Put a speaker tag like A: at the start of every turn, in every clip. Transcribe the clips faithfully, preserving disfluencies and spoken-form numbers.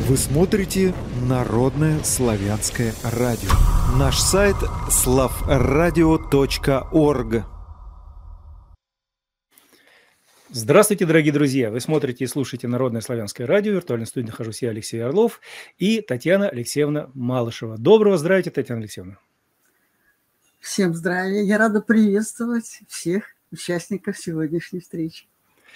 A: Вы смотрите Народное славянское радио. Наш сайт славрадио точка орг.
B: Здравствуйте, дорогие друзья! Вы смотрите и слушаете Народное славянское радио. В виртуальной студии нахожусь я, Алексей Орлов, и Татьяна Алексеевна Малышева. Доброго здравия, Татьяна Алексеевна!
C: Всем здравия! Я рада приветствовать всех участников сегодняшней встречи.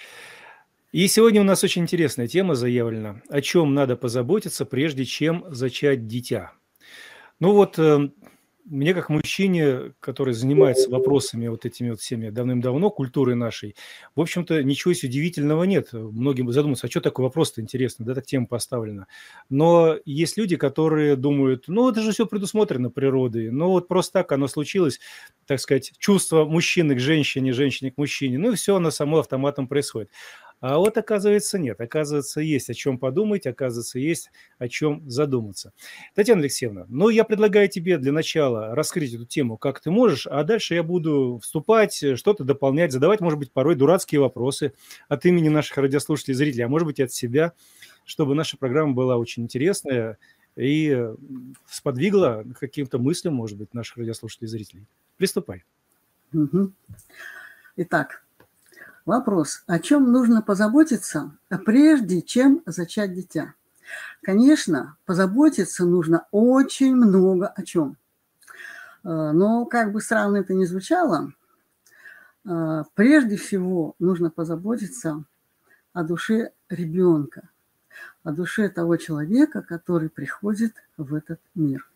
B: И сегодня у нас очень интересная тема заявлена. О чем надо позаботиться, прежде чем зачать дитя. Ну вот, э, мне как мужчине, который занимается вопросами вот этими вот всеми давным-давно, культурой нашей, в общем-то, ничего здесь удивительного нет. Многим задумаются, а что такой вопрос-то интересный, да, так тема поставлена. Но есть люди, которые думают, ну, это же все предусмотрено природой, ну, вот просто так оно случилось, так сказать, чувство мужчины к женщине, женщине к мужчине, ну, и все оно само автоматом происходит. А вот, оказывается, нет. Оказывается, есть о чем подумать, оказывается, есть о чем задуматься. Татьяна Алексеевна, ну, я предлагаю тебе для начала раскрыть эту тему, как ты можешь, а дальше я буду вступать, что-то дополнять, задавать, может быть, порой дурацкие вопросы от имени наших радиослушателей и зрителей, а может быть, и от себя, чтобы наша программа была очень интересная и сподвигла к каким-то мыслям, может быть, наших радиослушателей и зрителей. Приступай.
C: Угу. Итак, вопрос, о чем нужно позаботиться, прежде чем зачать дитя? Конечно, позаботиться нужно очень много о чем. Но как бы странно это ни звучало, прежде всего нужно позаботиться о душе ребенка, о душе того человека, который приходит в этот мир.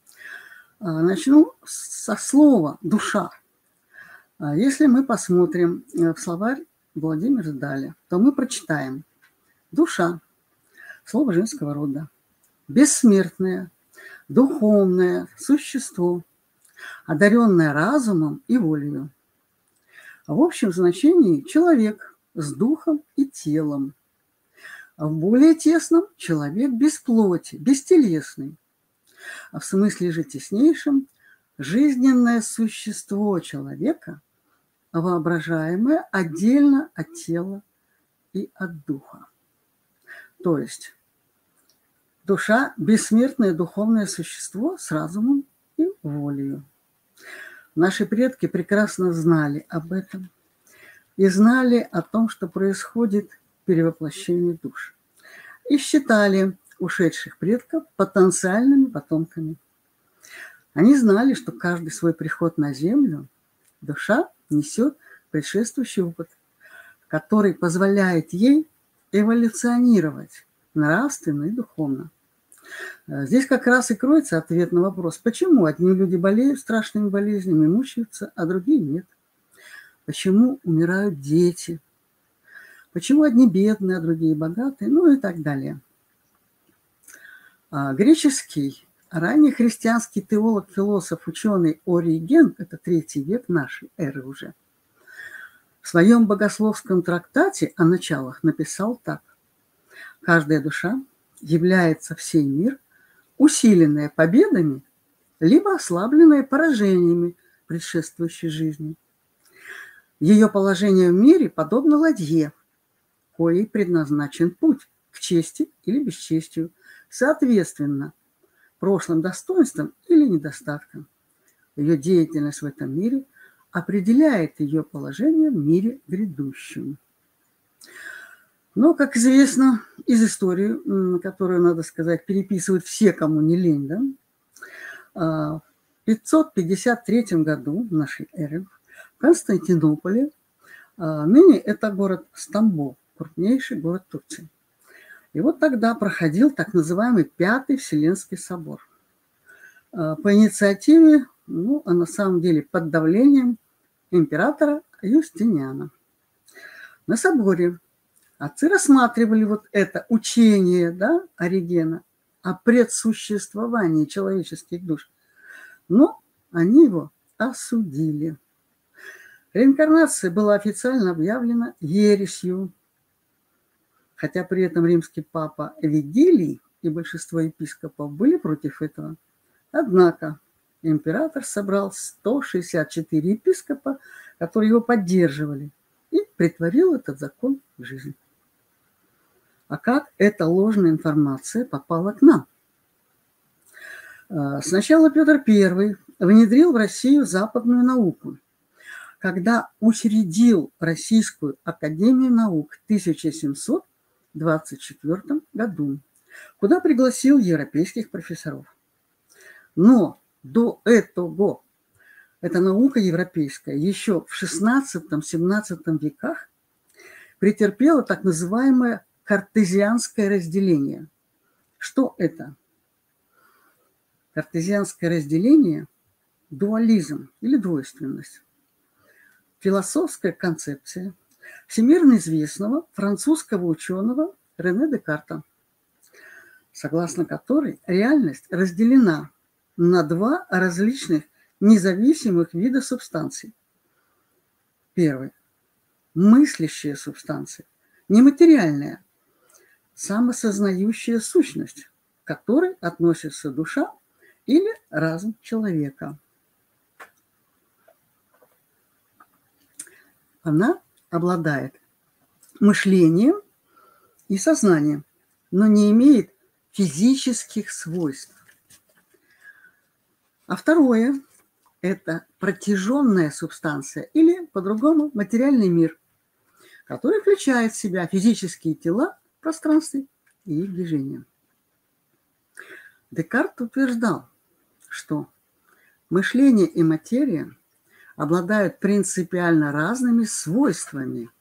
C: Начну со слова «душа». Если мы посмотрим в словарь Владимира Даля, то мы прочитаем: душа, слово женского рода, бессмертное, духовное существо, одаренное разумом и волею. В общем значении человек с духом и телом. В более тесном человек без плоти, бестелесный. А в смысле же теснейшем жизненное существо человека, воображаемое отдельно от тела и от духа. То есть душа – бессмертное духовное существо с разумом и волею. Наши предки прекрасно знали об этом и знали о том, что происходит перевоплощение душ. И считали ушедших предков потенциальными потомками. Они знали, что каждый свой приход на землю душа несет предшествующий опыт, который позволяет ей эволюционировать нравственно и духовно. Здесь как раз и кроется ответ на вопрос, почему одни люди болеют страшными болезнями, мучаются, а другие нет. Почему умирают дети, почему одни бедные, а другие богатые, ну и так далее. Греческий, ранний христианский теолог, философ, ученый Ориген, это третий век нашей эры уже, в своем богословском трактате о началах написал так: каждая душа является в сей мир, усиленная победами, либо ослабленная поражениями предшествующей жизни. Ее положение в мире подобно ладье, коей предназначен путь к чести или бесчестию, соответственно, прошлым достоинствам или недостаткам. Ее деятельность в этом мире определяет ее положение в мире грядущем. Но, как известно из истории, которую, надо сказать, переписывают все, кому не лень, да, в пятьсот пятьдесят третьем году нашей эры в Константинополе, ныне это город Стамбул, крупнейший город Турции. И вот тогда проходил так называемый Пятый Вселенский собор. По инициативе, ну, а на самом деле под давлением императора Юстиниана. На соборе отцы рассматривали вот это учение, да, Оригена о предсуществовании человеческих душ, но они его осудили. Реинкарнация была официально объявлена ересью, хотя при этом римский папа Вигилий и большинство епископов были против этого. Однако император собрал сто шестьдесят четыре епископа, которые его поддерживали, и претворил этот закон в жизнь. А как эта ложная информация попала к нам? Сначала Петр Первый внедрил в Россию западную науку, когда учредил Российскую академию наук в тысяча семьсот двадцать четвёртом году, куда пригласил европейских профессоров. Но до этого эта наука европейская еще в шестнадцатом-семнадцатом веках претерпела так называемое картезианское разделение. Что это? Картезианское разделение – дуализм или двойственность. Философская концепция всемирно известного французского ученого Рене Декарта, согласно которой реальность разделена на два различных независимых вида субстанций. Первый – мыслящая субстанция, нематериальная, самосознающая сущность, к которой относится душа или разум человека. Она обладает мышлением и сознанием, но не имеет физических свойств. А второе – это протяженная субстанция или, по-другому, материальный мир, который включает в себя физические тела в пространстве и их движения. Декарт утверждал, что мышление и материя обладают принципиально разными свойствами.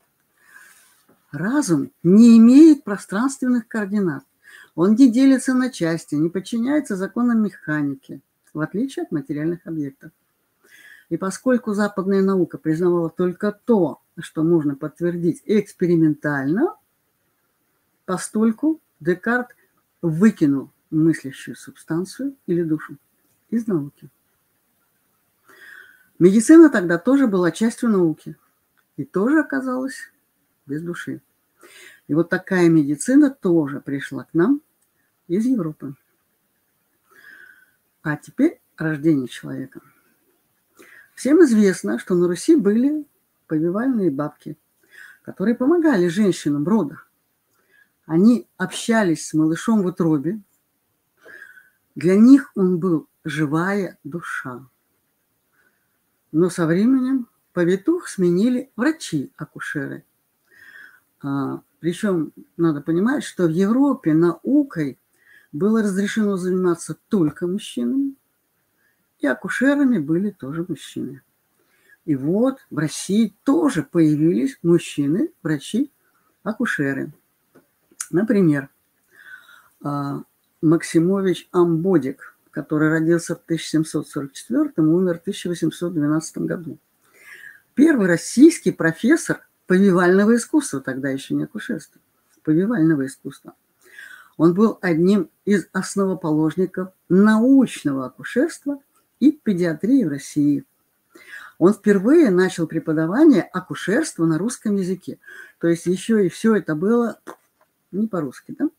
C: Разум не имеет пространственных координат. Он не делится на части, не подчиняется законам механики, в отличие от материальных объектов. И поскольку западная наука признавала только то, что можно подтвердить экспериментально, постольку Декарт выкинул мыслящую субстанцию или душу из науки. Медицина тогда тоже была частью науки и тоже оказалась без души. И вот такая медицина тоже пришла к нам из Европы. А теперь рождение человека. Всем известно, что на Руси были повивальные бабки, которые помогали женщинам в родах. Они общались с малышом в утробе. Для них он был живая душа. Но со временем повитух сменили врачи-акушеры. А, причем надо понимать, что в Европе наукой было разрешено заниматься только мужчинам, и акушерами были тоже мужчины. И вот в России тоже появились мужчины, врачи-акушеры. Например, Максимович Амбодик, который родился в тысяча семьсот сорок четвёртом и умер в тысяча восемьсот двенадцатом году. Первый российский профессор повивального искусства, тогда еще не акушерства, повивального искусства. Он был одним из основоположников научного акушерства и педиатрии в России. Он впервые начал преподавание акушерства на русском языке. То есть еще и все это было не по-русски, да?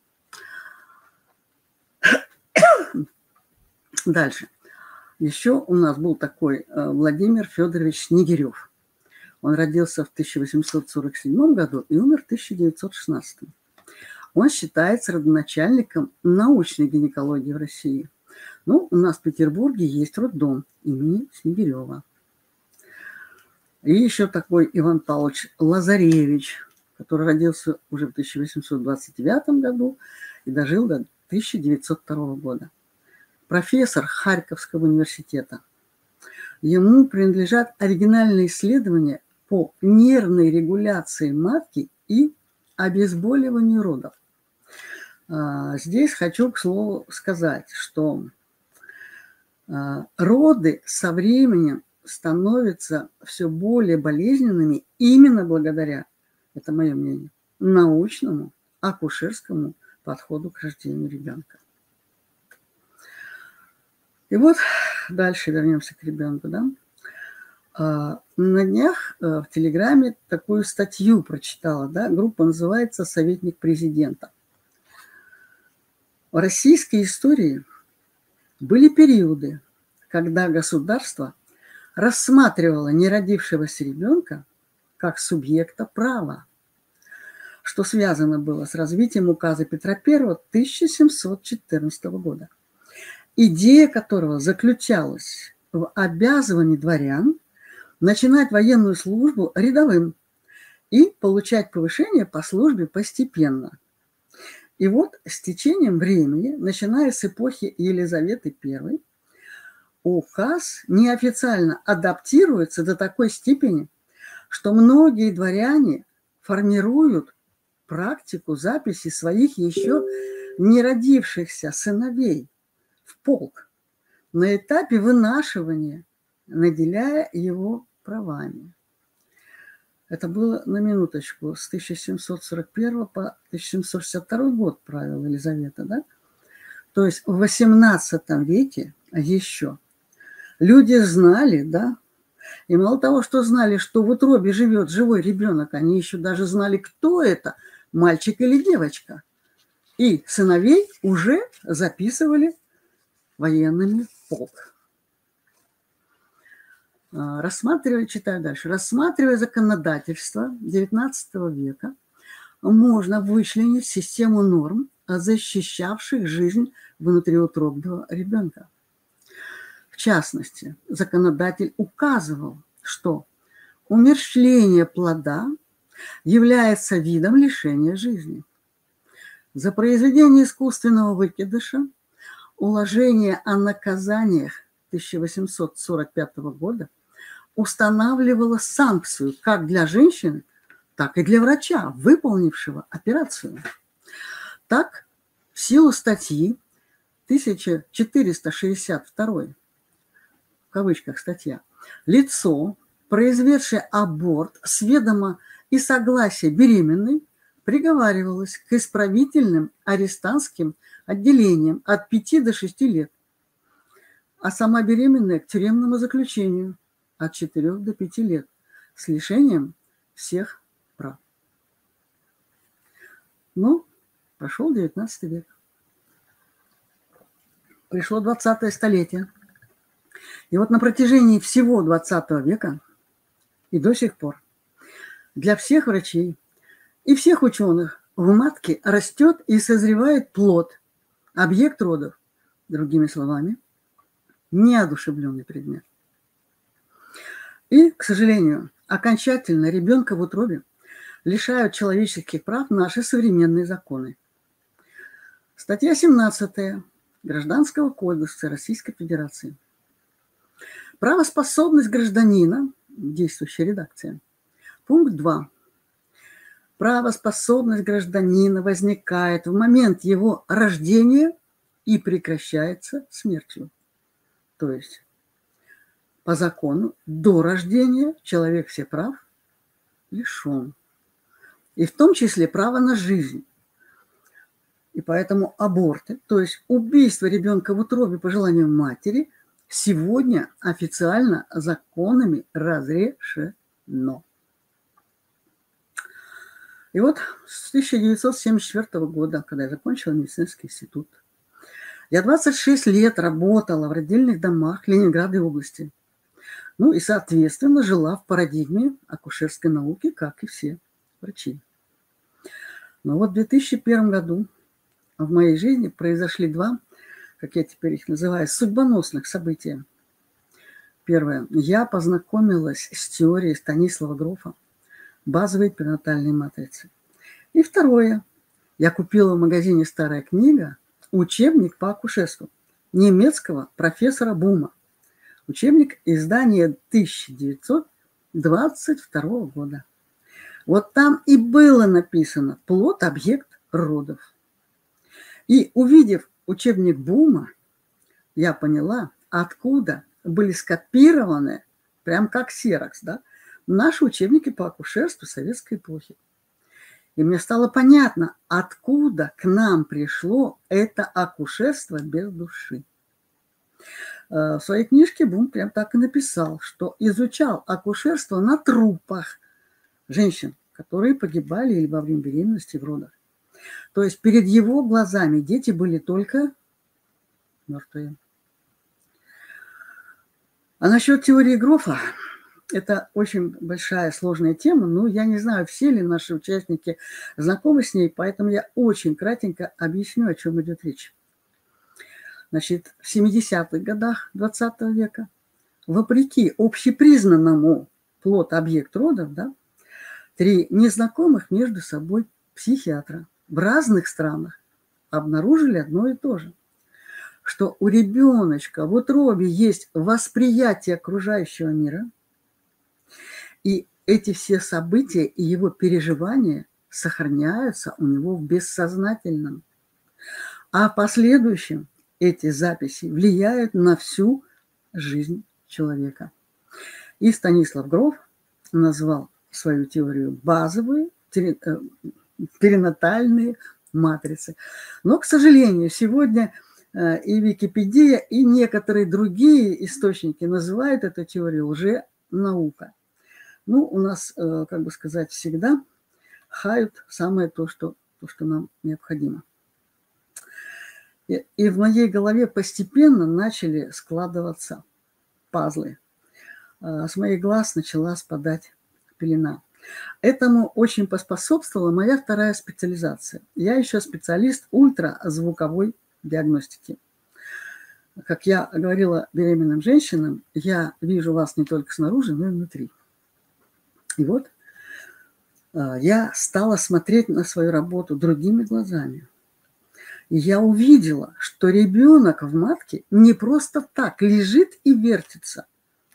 C: Дальше. Еще у нас был такой Владимир Федорович Снегирев. Он родился в тысяча восемьсот сорок седьмом году и умер в тысяча девятьсот шестнадцатом. Он считается родоначальником научной гинекологии в России. Ну, у нас в Петербурге есть роддом имени Снегирева. И еще такой Иван Павлович Лазаревич, который родился уже в тысяча восемьсот двадцать девятом году и дожил до тысяча девятьсот второго года. Профессор Харьковского университета. Ему принадлежат оригинальные исследования по нервной регуляции матки и обезболиванию родов. Здесь хочу, к слову, сказать, что роды со временем становятся все более болезненными именно благодаря, это мое мнение, научному, акушерскому подходу к рождению ребенка. И вот дальше вернемся к ребенку, да. На днях в Телеграме такую статью прочитала, да, группа называется «Советник президента». В российской истории были периоды, когда государство рассматривало неродившегося ребенка как субъекта права. что связано было с развитием указа Петра Первого тысяча семьсот четырнадцатого года, идея которого заключалась в обязывании дворян начинать военную службу рядовым и получать повышение по службе постепенно. И вот с течением времени, начиная с эпохи Елизаветы Первой, указ неофициально адаптируется до такой степени, что многие дворяне формируют практику записи своих еще не родившихся сыновей в полк на этапе вынашивания, наделяя его правами. Это было, на минуточку, с тысяча семьсот сорок первого по тысяча семьсот шестьдесят второй год правила Елизавета, да? То есть в восемнадцатом веке еще люди знали, да, и мало того, что знали, что в утробе живет живой ребенок, они еще даже знали, кто это, мальчик или девочка. И сыновей уже записывали военными в полк. Рассматривая, читаю дальше, рассматривая законодательство девятнадцатого века, можно вычленить систему норм, защищавших жизнь внутриутробного ребенка. В частности, законодатель указывал, что умерщвление плода является видом лишения жизни. За произведение искусственного выкидыша уложение о наказаниях тысяча восемьсот сорок пятого года устанавливало санкцию как для женщины, так и для врача, выполнившего операцию. Так, в силу статьи тысяча четыреста шестьдесят два, в кавычках статья, лицо, произведшее аборт с ведома и согласия беременной, приговаривалось к исправительным арестантским отделениям от пяти до шести лет, а сама беременная к тюремному заключению от четырёх до пяти лет с лишением всех прав. Ну, прошел девятнадцатый век. Пришло двадцатое столетие. И вот на протяжении всего двадцатого века и до сих пор для всех врачей и всех ученых в матке растет и созревает плод, объект родов, другими словами, неодушевленный предмет. И, к сожалению, окончательно ребенка в утробе лишают человеческих прав наши современные законы. Статья семнадцатая Гражданского кодекса Российской Федерации. Правоспособность гражданина, действующая редакция. Пункт два. Правоспособность гражданина возникает в момент его рождения и прекращается смертью. То есть по закону до рождения человек всех прав лишен. И в том числе права на жизнь. И поэтому аборты, то есть убийство ребенка в утробе по желанию матери, сегодня официально законами разрешено. И вот с тысяча девятьсот семьдесят четвёртого года, когда я закончила медицинский институт, я двадцать шесть лет работала в родильных домах Ленинградской области. Ну и, соответственно, жила в парадигме акушерской науки, как и все врачи. Но вот в две тысячи первом году в моей жизни произошли два, как я теперь их называю, судьбоносных события. Первое. Я познакомилась с теорией Станислава Грофа, базовой перинатальной матрицы. И второе. Я купила в магазине «Старая книга» учебник по акушерству немецкого профессора Бума. Учебник издания тысяча девятьсот двадцать второго года. Вот там и было написано «Плод, объект родов». И увидев учебник Бума, я поняла, откуда были скопированы, прям как ксерокс, да, наши учебники по акушерству советской эпохи. И мне стало понятно, откуда к нам пришло это акушерство без души. В своей книжке Бум прям так и написал, что изучал акушерство на трупах женщин, которые погибали или во время беременности, в родах. То есть перед его глазами дети были только мертвые. А насчет теории Грофа, Это очень большая, сложная тема, но я не знаю, все ли наши участники знакомы с ней, поэтому я очень кратенько объясню, о чем идет речь. Значит, в семидесятых годах двадцатого века, вопреки общепризнанному плод-объект родов, да, три незнакомых между собой психиатра в разных странах обнаружили одно и то же, что у ребеночка в утробе есть восприятие окружающего мира, и эти все события и его переживания сохраняются у него в бессознательном. А в последующем эти записи влияют на всю жизнь человека. И Станислав Гроф назвал свою теорию базовые перинатальные матрицы. Но, к сожалению, сегодня и Википедия, и некоторые другие источники называют эту теорию лженаука. Ну, у нас, как бы сказать, всегда хают самое то, что, то, что нам необходимо. И, и в моей голове постепенно начали складываться пазлы. С моих глаз начала спадать пелена. Этому очень поспособствовала моя вторая специализация. Я еще специалист ультразвуковой диагностики. Как я говорила беременным женщинам, я вижу вас не только снаружи, но и внутри. И вот я стала смотреть на свою работу другими глазами. И я увидела, что ребенок в матке не просто так лежит и вертится.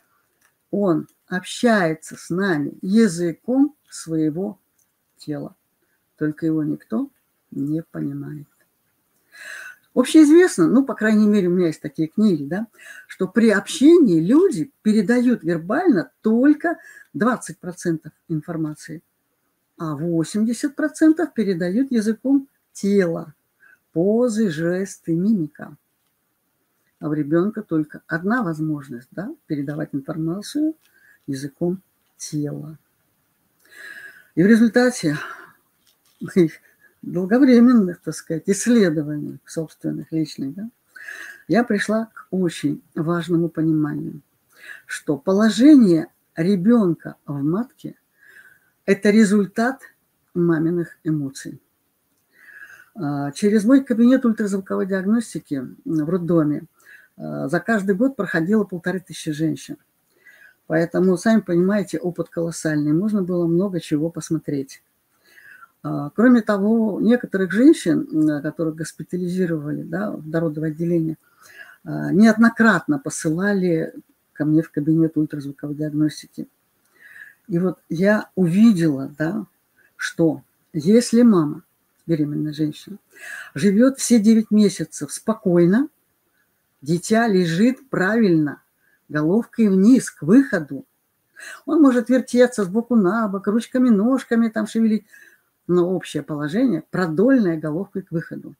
C: Он общается с нами языком своего тела. Только его никто не понимает. Общеизвестно, ну, по крайней мере, у меня есть такие книги, да, что при общении люди передают вербально только двадцать процентов информации, а восемьдесят процентов передают языком тела, позы, жесты, мимика. А у ребенка только одна возможность, да, передавать информацию языком тела. И в результате долговременных, так сказать, исследований собственных личных, да, я пришла к очень важному пониманию, что положение ребенка в матке – это результат маминых эмоций. Через мой кабинет ультразвуковой диагностики в роддоме за каждый год проходило полторы тысячи женщин. Поэтому, сами понимаете, опыт колоссальный. Можно было много чего посмотреть. Кроме того, некоторых женщин, которых госпитализировали, да, в дородовое отделение, неоднократно посылали ко мне в кабинет ультразвуковой диагностики. И вот я увидела, да, что если мама, беременная женщина, живет все девять месяцев спокойно, дитя лежит правильно, головкой вниз, к выходу. Он может вертеться сбоку на бок, ручками, ножками там шевелить, но общее положение – продольная головкой к выходу.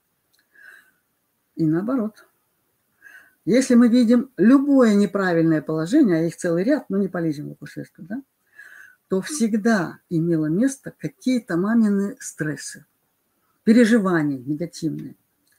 C: И наоборот. Если мы видим любое неправильное положение, а их целый ряд, но не полезем в акушерство, да, то всегда имело место какие-то мамины стрессы, переживания негативные.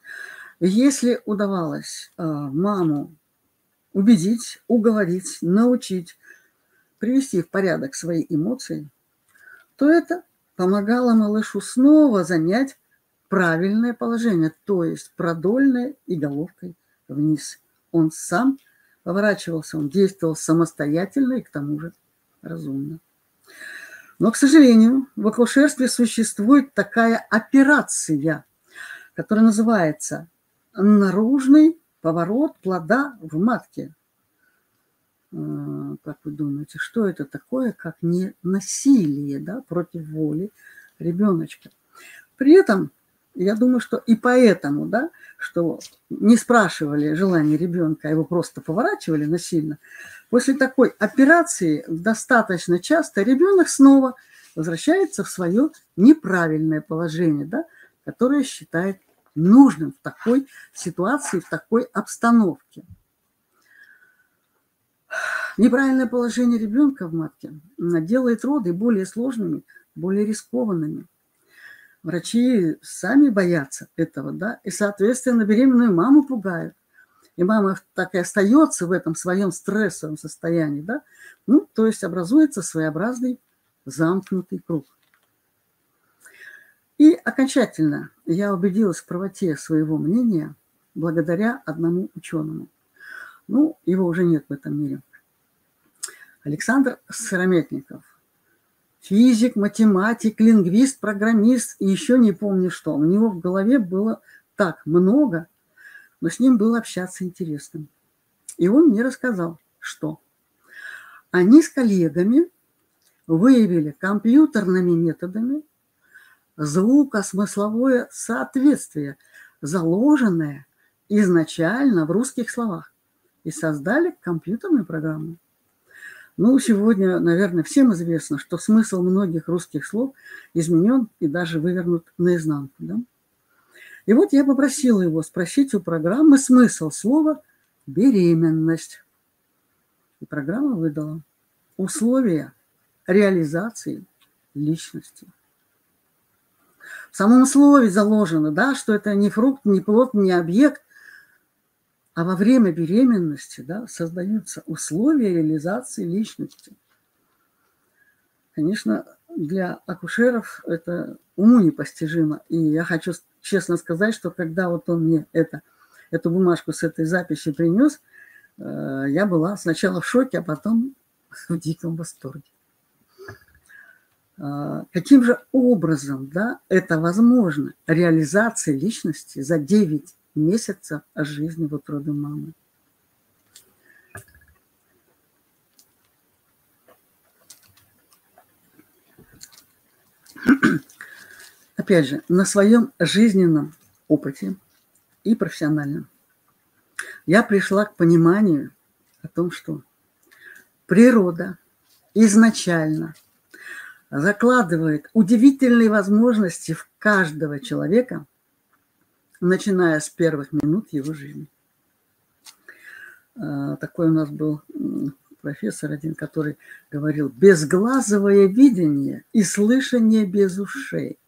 C: Если удавалось э, маму убедить, уговорить, научить, привести в порядок свои эмоции, то это помогало малышу снова занять правильное положение, то есть продольное и головкой вниз. Он сам поворачивался, он действовал самостоятельно и к тому же разумно. Но, к сожалению, в акушерстве существует такая операция, которая называется наружный поворот плода в матке. Как вы думаете, что это такое, как не насилие, да, против воли ребеночка? При этом, я думаю, что и поэтому, да, что не спрашивали желание ребенка, а его просто поворачивали насильно, после такой операции достаточно часто ребенок снова возвращается в свое неправильное положение, да, которое считает нужным в такой ситуации, в такой обстановке. Неправильное положение ребенка в матке делает роды более сложными, более рискованными. Врачи сами боятся этого, да, и, соответственно, беременную маму пугают. и мама так и остается в этом своем стрессовом состоянии, да, ну, то есть образуется своеобразный замкнутый круг. И окончательно я убедилась в правоте своего мнения благодаря одному ученому. Ну, его уже нет в этом мире. Александр Сырометников. Физик, математик, лингвист, программист и еще не помню что. У него в голове было так много, но с ним было общаться интересно. И он мне рассказал, что они с коллегами выявили компьютерными методами звукосмысловое соответствие, заложенное изначально в русских словах, и создали компьютерную программу. Ну, сегодня, наверное, всем известно, что смысл многих русских слов изменен и даже вывернут наизнанку. Да? И вот я попросила его спросить у программы смысл слова «беременность». И программа выдала условия реализации личности. В самом слове заложено, да, что это не фрукт, не плод, не объект, а во время беременности, да, создаются условия реализации личности. Конечно, для акушеров это уму непостижимо. И я хочу честно сказать, что когда вот он мне это, эту бумажку с этой записью принес, я была сначала в шоке, а потом в диком восторге. Каким же образом, да, это возможно, реализация личности за девять месяцев жизни в утробе мамы? Опять же, на своем жизненном опыте и профессиональном я пришла к пониманию о том, что природа изначально закладывает удивительные возможности в каждого человека, начиная с первых минут его жизни. Такой у нас был профессор один, который говорил: безглазовое видение и слышание без ушей.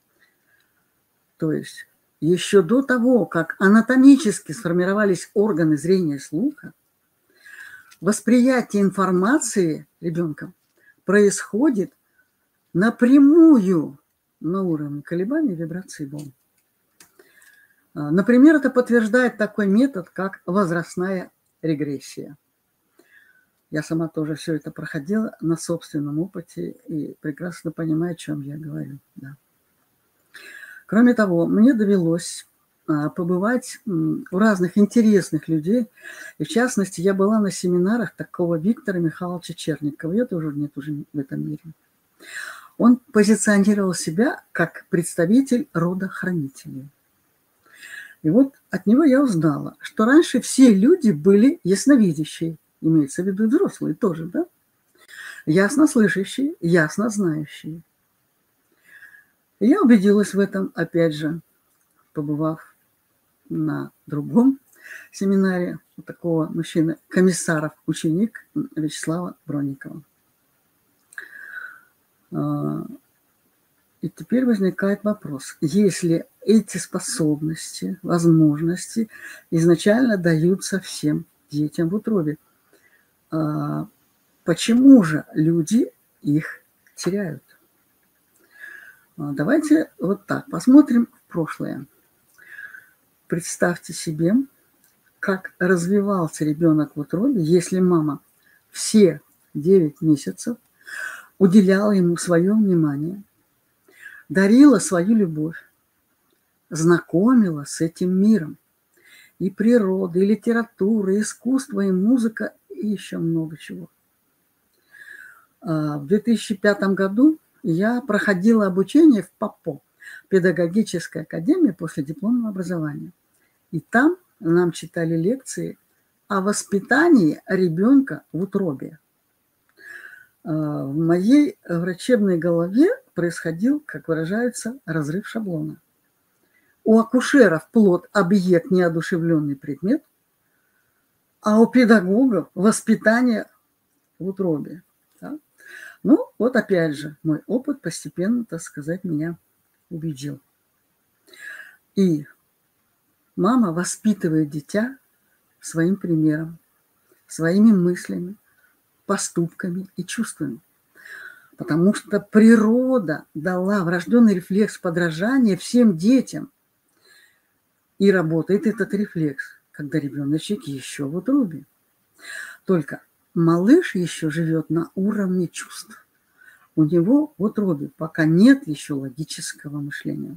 C: То есть еще до того, как анатомически сформировались органы зрения и слуха, восприятие информации ребенком происходит напрямую на уровне колебаний, вибраций волн. Например, это подтверждает такой метод, как возрастная регрессия. Я сама тоже все это проходила на собственном опыте и прекрасно понимаю, о чем я говорю. Да. Кроме того, мне довелось побывать у разных интересных людей. И в частности, я была на семинарах такого Виктора Михайловича Черникова. Его тоже нет уже в этом мире. Он позиционировал себя как представитель рода хранителей. И вот от него я узнала, что раньше все люди были ясновидящие, имеется в виду взрослые тоже, да? Яснослышащие, яснознающие. И я убедилась в этом, опять же, побывав на другом семинаре у такого мужчины, комиссаров, ученик Вячеслава Бронникова. И теперь возникает вопрос: если эти способности, возможности изначально даются всем детям в утробе, почему же люди их теряют? Давайте вот так посмотрим в прошлое. Представьте себе, как развивался ребенок в утробе, если мама все девять месяцев уделяла ему свое внимание, дарила свою любовь, знакомила с этим миром. И природа, и литература, и искусство, и музыка, и еще много чего. В две тысячи пятом году я проходила обучение в ПАПО, педагогической академии после дипломного образования. И там нам читали лекции о воспитании ребенка в утробе. В моей врачебной голове происходил, как выражается, разрыв шаблона. У акушеров плод – объект, неодушевленный предмет, а у педагогов – воспитание в утробе. Да? Ну, вот опять же, мой опыт постепенно, так сказать, меня убедил. И мама воспитывает дитя своим примером, своими мыслями, поступками и чувствами. Потому что природа дала врожденный рефлекс подражания всем детям. И работает этот рефлекс, когда ребеночек еще в утробе. Только малыш еще живет на уровне чувств. У него в утробе пока нет еще логического мышления.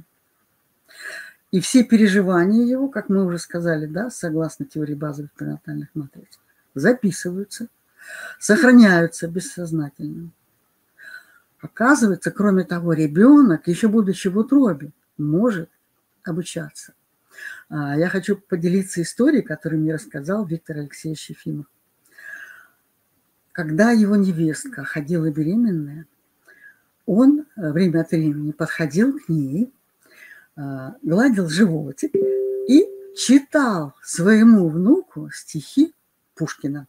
C: И все переживания его, как мы уже сказали, да, согласно теории базовых пренатальных матриц, записываются, сохраняются бессознательно. Оказывается, кроме того, ребенок, еще будучи в утробе, может обучаться. Я хочу поделиться историей, которую мне рассказал Виктор Алексеевич Ефимов. Когда его невестка ходила беременная, он время от времени подходил к ней, гладил животик и читал своему внуку стихи Пушкина.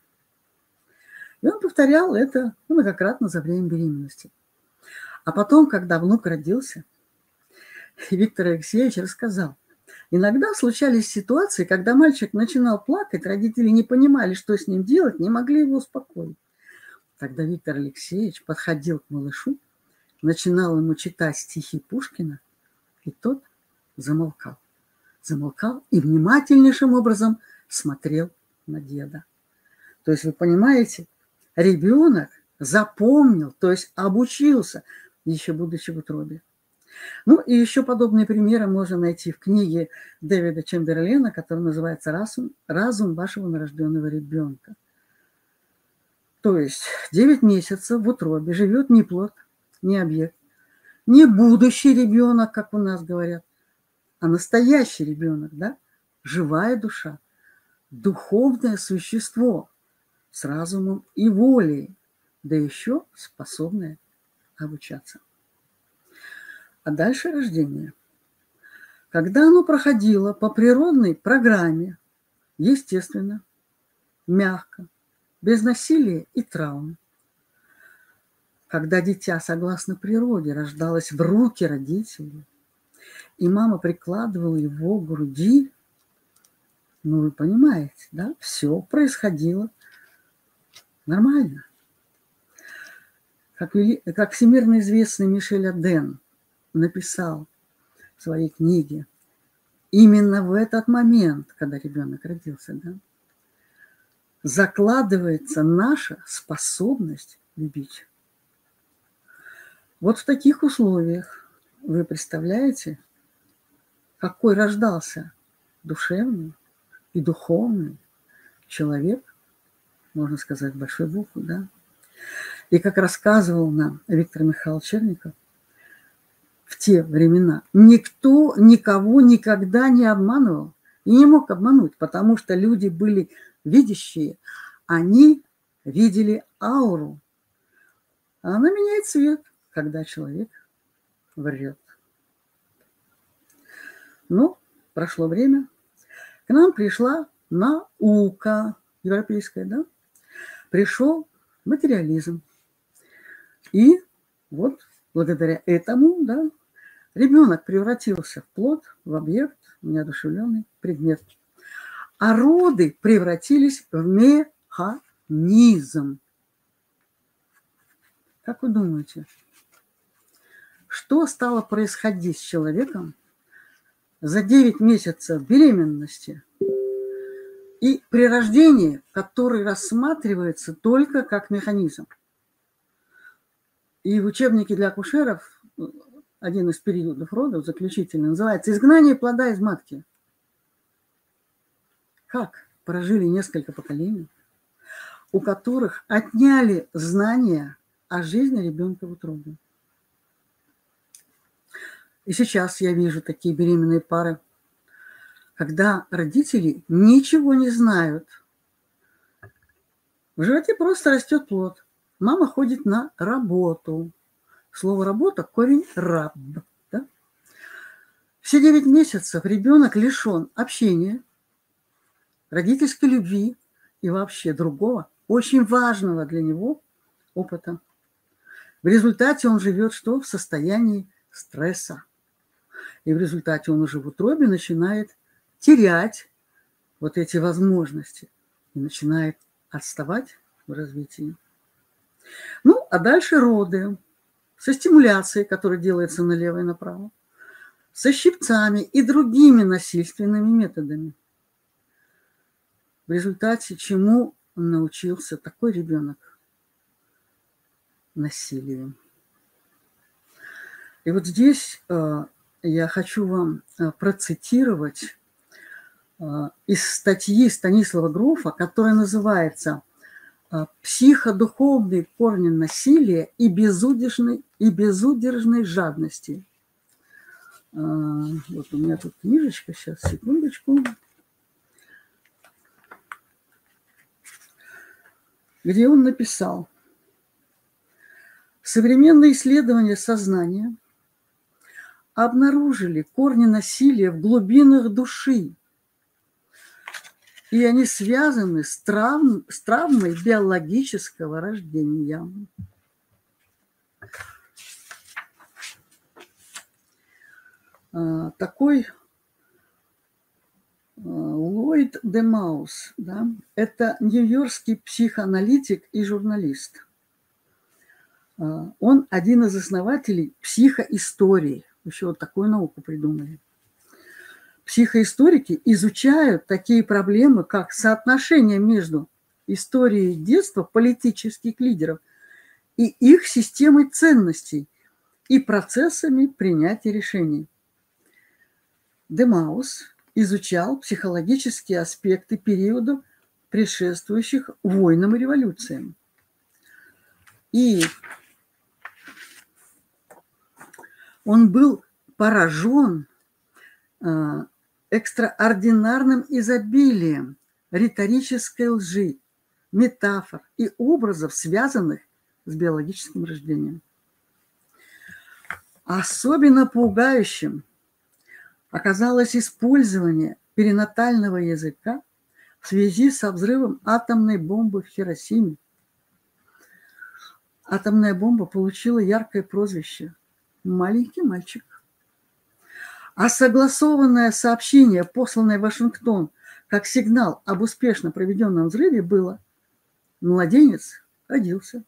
C: И он повторял это многократно за время беременности. А потом, когда внук родился, Виктор Алексеевич рассказал, иногда случались ситуации, когда мальчик начинал плакать, родители не понимали, что с ним делать, не могли его успокоить. Тогда Виктор Алексеевич подходил к малышу, начинал ему читать стихи Пушкина, и тот замолкал. Замолкал и внимательнейшим образом смотрел на деда. То есть, вы понимаете, ребенок запомнил, то есть обучился, еще будучи в утробе. Ну и еще подобные примеры можно найти в книге Дэвида Чемберлена, которая называется «Разум, разум вашего новорожденного ребенка». То есть девять месяцев в утробе живет не плод, не объект, не будущий ребенок, как у нас говорят, а настоящий ребенок, да? Живая душа, духовное существо с разумом и волей, да еще способное обучаться. А дальше рождение. Когда оно проходило по природной программе, естественно, мягко, без насилия и травм. Когда дитя, согласно природе, рождалось в руки родителей, и мама прикладывала его к груди, ну, вы понимаете, да, все происходило нормально. Как, как всемирно известный Мишель Аден написал в своей книге, именно в этот момент, когда ребенок родился, да, закладывается наша способность любить. Вот в таких условиях вы представляете, какой рождался душевный и духовный человек, можно сказать, большой буквы, да. И как рассказывал нам Виктор Михайлович Черников, в те времена никто никого никогда не обманывал и не мог обмануть, потому что люди были видящие, они видели ауру. А она меняет цвет, когда человек врет. Ну, прошло время. К нам пришла наука европейская, да? Пришел материализм. И вот благодаря этому, да, ребенок превратился в плод, в объект, в неодушевленный предмет. А роды превратились в механизм. Как вы думаете, что стало происходить с человеком за девять месяцев беременности и при рождении, который рассматривается только как механизм? И в учебнике для акушеров один из периодов родов, заключительный, называется «Изгнание плода из матки». Как прожили несколько поколений, у которых отняли знания о жизни ребенка в утробе. И сейчас я вижу такие беременные пары, когда родители ничего не знают. В животе просто растет плод. Мама ходит на работу. Слово «работа» – корень «раб». Да? Все девять месяцев ребенок лишен общения, родительской любви и вообще другого, очень важного для него опыта. В результате он живет что? В состоянии стресса. И в результате он уже в утробе начинает терять вот эти возможности и начинает отставать в развитии. Ну, а дальше роды со стимуляцией, которая делается налево и направо, со щипцами и другими насильственными методами. В результате чему научился такой ребенок? Насилию. И вот здесь э, я хочу вам э, процитировать э, из статьи Станислава Грофа, которая называется «Психодуховные корни насилия и безудержной, и безудержной жадности». Э, вот у меня тут книжечка, сейчас, секундочку. Где он написал: современные исследования сознания обнаружили корни насилия в глубинах души, и они связаны с, травм, с травмой биологического рождения. Такой Ллойд Демаус, да, это нью-йоркский психоаналитик и журналист. Он один из основателей психоистории. Еще вот такую науку придумали. Психоисторики изучают такие проблемы, как соотношение между историей детства политических лидеров и их системой ценностей и процессами принятия решений. Демаус изучал психологические аспекты периодов, предшествующих войнам и революциям. И он был поражен экстраординарным изобилием риторической лжи, метафор и образов, связанных с биологическим рождением. Особенно пугающим оказалось использование перинатального языка в связи со взрывом атомной бомбы в Хиросиме. Атомная бомба получила яркое прозвище «Маленький мальчик». А согласованное сообщение, посланное в Вашингтон как сигнал об успешно проведенном взрыве, было: младенец родился.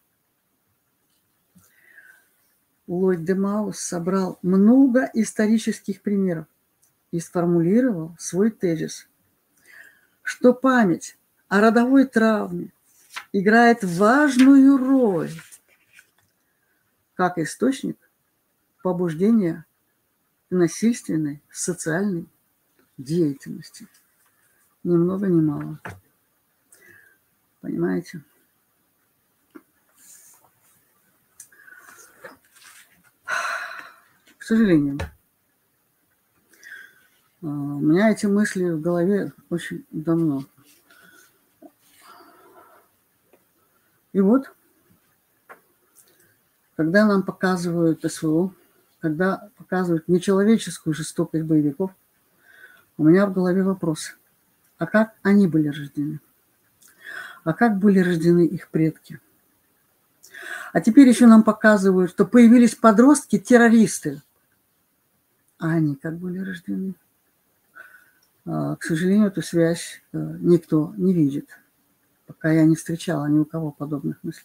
C: Ллойд Демаус собрал много исторических примеров и сформулировал свой тезис, что память о родовой травме играет важную роль как источник побуждения к насильственной социальной деятельности. Ни много ни мало. Понимаете? К сожалению, у меня эти мысли в голове очень давно. И вот, когда нам показывают СВО, когда показывают нечеловеческую жестокость боевиков, у меня в голове вопрос: а как они были рождены? А как были рождены их предки? А теперь еще нам показывают, что появились подростки-террористы. А они как были рождены? К сожалению, эту связь никто не видит. Пока я не встречала ни у кого подобных мыслей.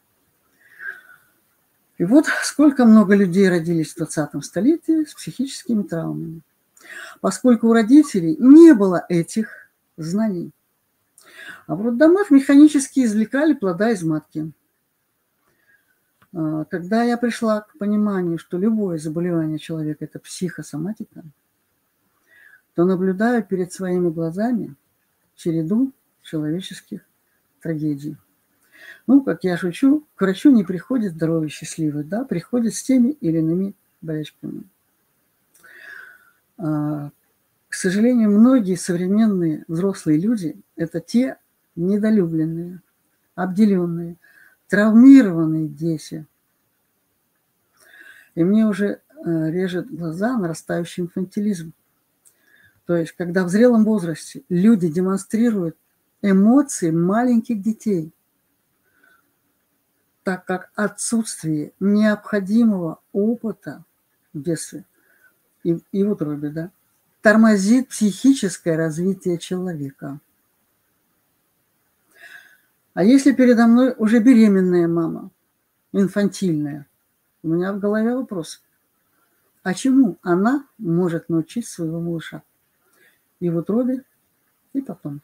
C: И вот сколько много людей родились в двадцатом столетии с психическими травмами, поскольку у родителей не было этих знаний. А в роддомах механически извлекали плода из матки. Когда я пришла к пониманию, что любое заболевание человека – это психосоматика, то наблюдаю перед своими глазами череду человеческих трагедий. Ну, как я шучу, к врачу не приходит здоровый, счастливый, да, приходит с теми или иными болячками. К сожалению, многие современные взрослые люди – это те недолюбленные, обделенные, травмированные дети. И мне уже режет глаза нарастающий инфантилизм. То есть, когда в зрелом возрасте люди демонстрируют эмоции маленьких детей, так как отсутствие необходимого опыта в детстве и, и в утробе, да, тормозит психическое развитие человека. А если передо мной уже беременная мама, инфантильная, у меня в голове вопрос, а чему она может научить своего малыша? И в утробе, и потом.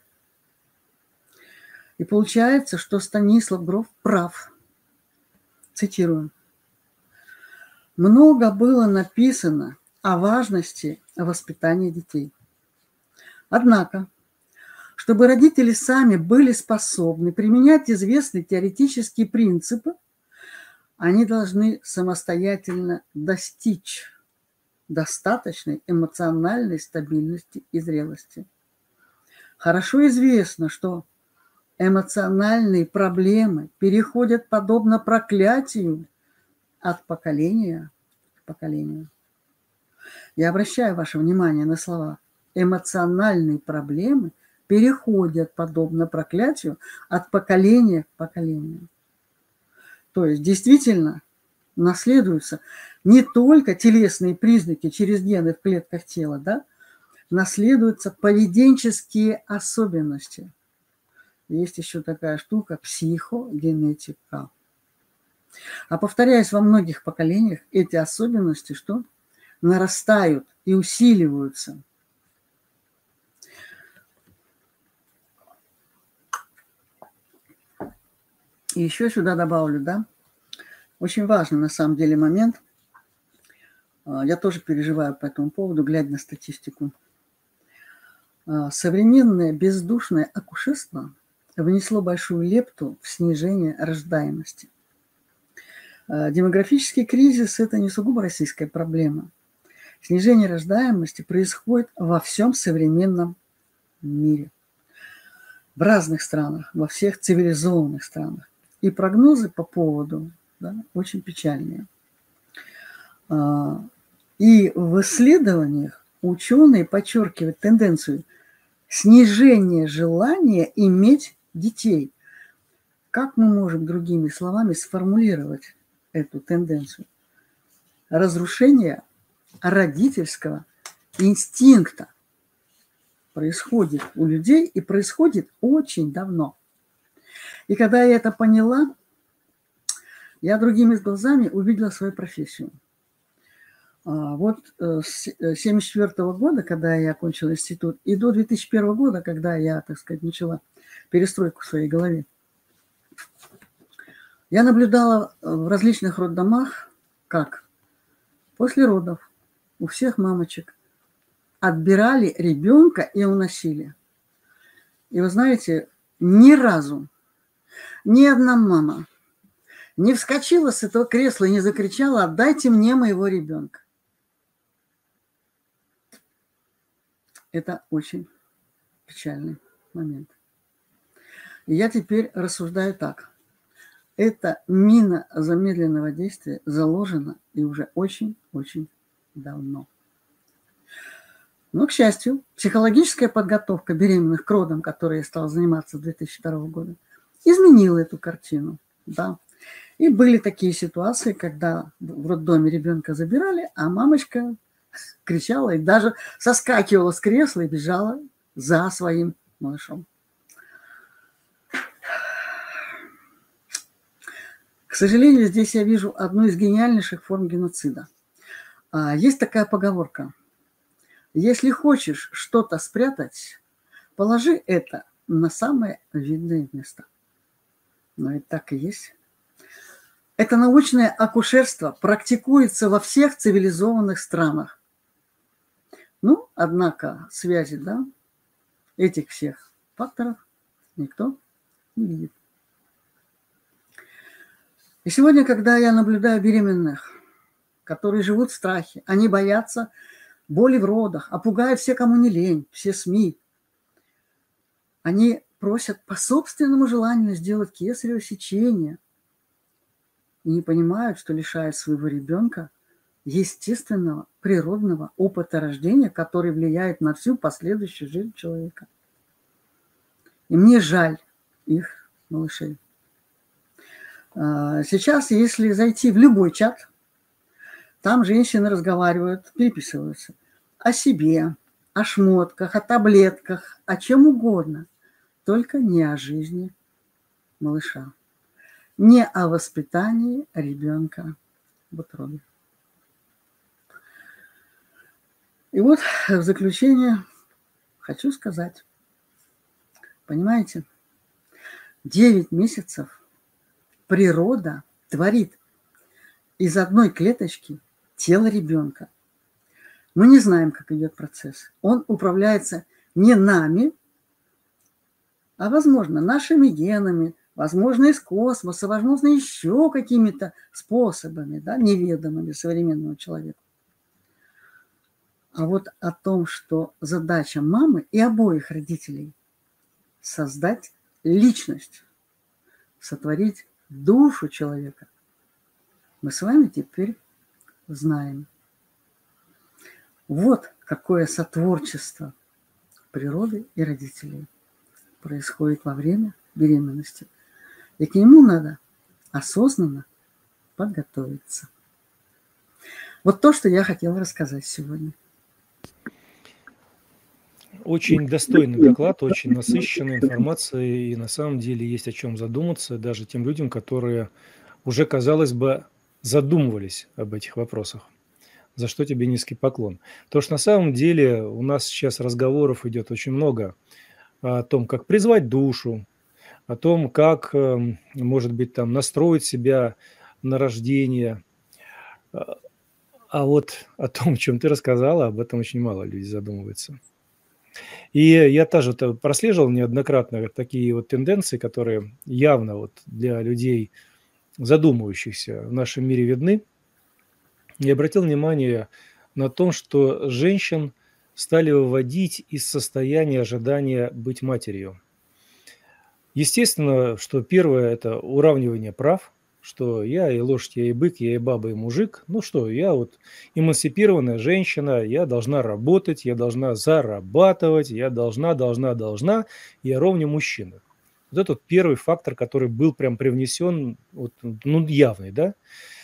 C: И получается, что Станислав Гроф прав. Цитирую. Много было написано о важности воспитания детей. Однако, чтобы родители сами были способны применять известные теоретические принципы, они должны самостоятельно достичь достаточной эмоциональной стабильности и зрелости. Хорошо известно, что эмоциональные проблемы переходят подобно проклятию от поколения к поколению. Я обращаю ваше внимание на слова «эмоциональные проблемы переходят подобно проклятию от поколения к поколению». То есть действительно наследуются не только телесные признаки через гены в клетках тела, да, наследуются поведенческие особенности. Есть еще такая штука психогенетика. А повторяясь во многих поколениях, эти особенности что? Нарастают и усиливаются. И еще сюда добавлю, да, очень важный на самом деле момент. Я тоже переживаю по этому поводу, глядя на статистику. Современное бездушное акушерство внесло большую лепту в снижение рождаемости. Демографический кризис – это не сугубо российская проблема. Снижение рождаемости происходит во всем современном мире. В разных странах, во всех цивилизованных странах. И прогнозы по поводу, да, очень печальные. И в исследованиях ученые подчеркивают тенденцию снижения желания иметь детей. Как мы можем другими словами сформулировать эту тенденцию? Разрушение родительского инстинкта происходит у людей и происходит очень давно. И когда я это поняла, я другими глазами увидела свою профессию. Вот с семьдесят четвёртого года, когда я окончила институт, и до две тысячи первого года, когда я, так сказать, начала перестройку в своей голове, я наблюдала в различных роддомах, как после родов у всех мамочек отбирали ребенка и уносили. И вы знаете, ни разу ни одна мама не вскочила с этого кресла и не закричала: «Отдайте мне моего ребенка». Это очень печальный момент. И я теперь рассуждаю так. Эта мина замедленного действия заложена и уже очень-очень давно. Но, к счастью, психологическая подготовка беременных к родам, которой я стала заниматься с две тысячи второго года, изменила эту картину. Да. И были такие ситуации, когда в роддоме ребенка забирали, а мамочка кричала и даже соскакивала с кресла и бежала за своим малышом. К сожалению, здесь я вижу одну из гениальнейших форм геноцида. Есть такая поговорка: если хочешь что-то спрятать, положи это на самое видное место. Но это так и есть. Это научное акушерство практикуется во всех цивилизованных странах. Ну, однако, связи, да, этих всех факторов никто не видит. И сегодня, когда я наблюдаю беременных, которые живут в страхе, они боятся боли в родах, а пугают все, кому не лень, все СМИ. Они просят по собственному желанию сделать кесарево сечение и не понимают, что лишают своего ребенка естественного, природного опыта рождения, который влияет на всю последующую жизнь человека. И мне жаль их малышей. Сейчас, если зайти в любой чат, там женщины разговаривают, переписываются о себе, о шмотках, о таблетках, о чем угодно, только не о жизни малыша, не о воспитании ребенка в утробе. И вот в заключение хочу сказать, понимаете, девять месяцев природа творит из одной клеточки тело ребенка. Мы не знаем, как идет процесс. Он управляется не нами, а, возможно, нашими генами, возможно, из космоса, возможно, еще какими-то способами, да, неведомыми современному человеку. А вот о том, что задача мамы и обоих родителей – создать личность, сотворить душу человека, мы с вами теперь знаем. Вот какое сотворчество природы и родителей происходит во время беременности. И к нему надо осознанно подготовиться. Вот то, что я хотела рассказать сегодня.
B: Очень достойный доклад, очень насыщенной информацией, и на самом деле есть о чем задуматься даже тем людям, которые уже, казалось бы, задумывались об этих вопросах. За что тебе низкий поклон. Потому что на самом деле у нас сейчас разговоров идет очень много о том, как призвать душу, о том, как, может быть, там настроить себя на рождение. А вот о том, о чем ты рассказала, об этом очень мало людей задумываются. И я тоже прослеживал неоднократно такие вот тенденции, которые явно вот для людей, задумывающихся, в нашем мире видны. И обратил внимание на то, что женщин стали выводить из состояния ожидания быть матерью. Естественно, что первое – это уравнивание прав, что я и лошадь, я и бык, я и баба, и мужик. Ну что, я вот эмансипированная женщина, я должна работать, я должна зарабатывать, я должна, должна, должна, я ровня мужчина. Вот это вот первый фактор, который был прям привнесен, вот, ну, явный, да?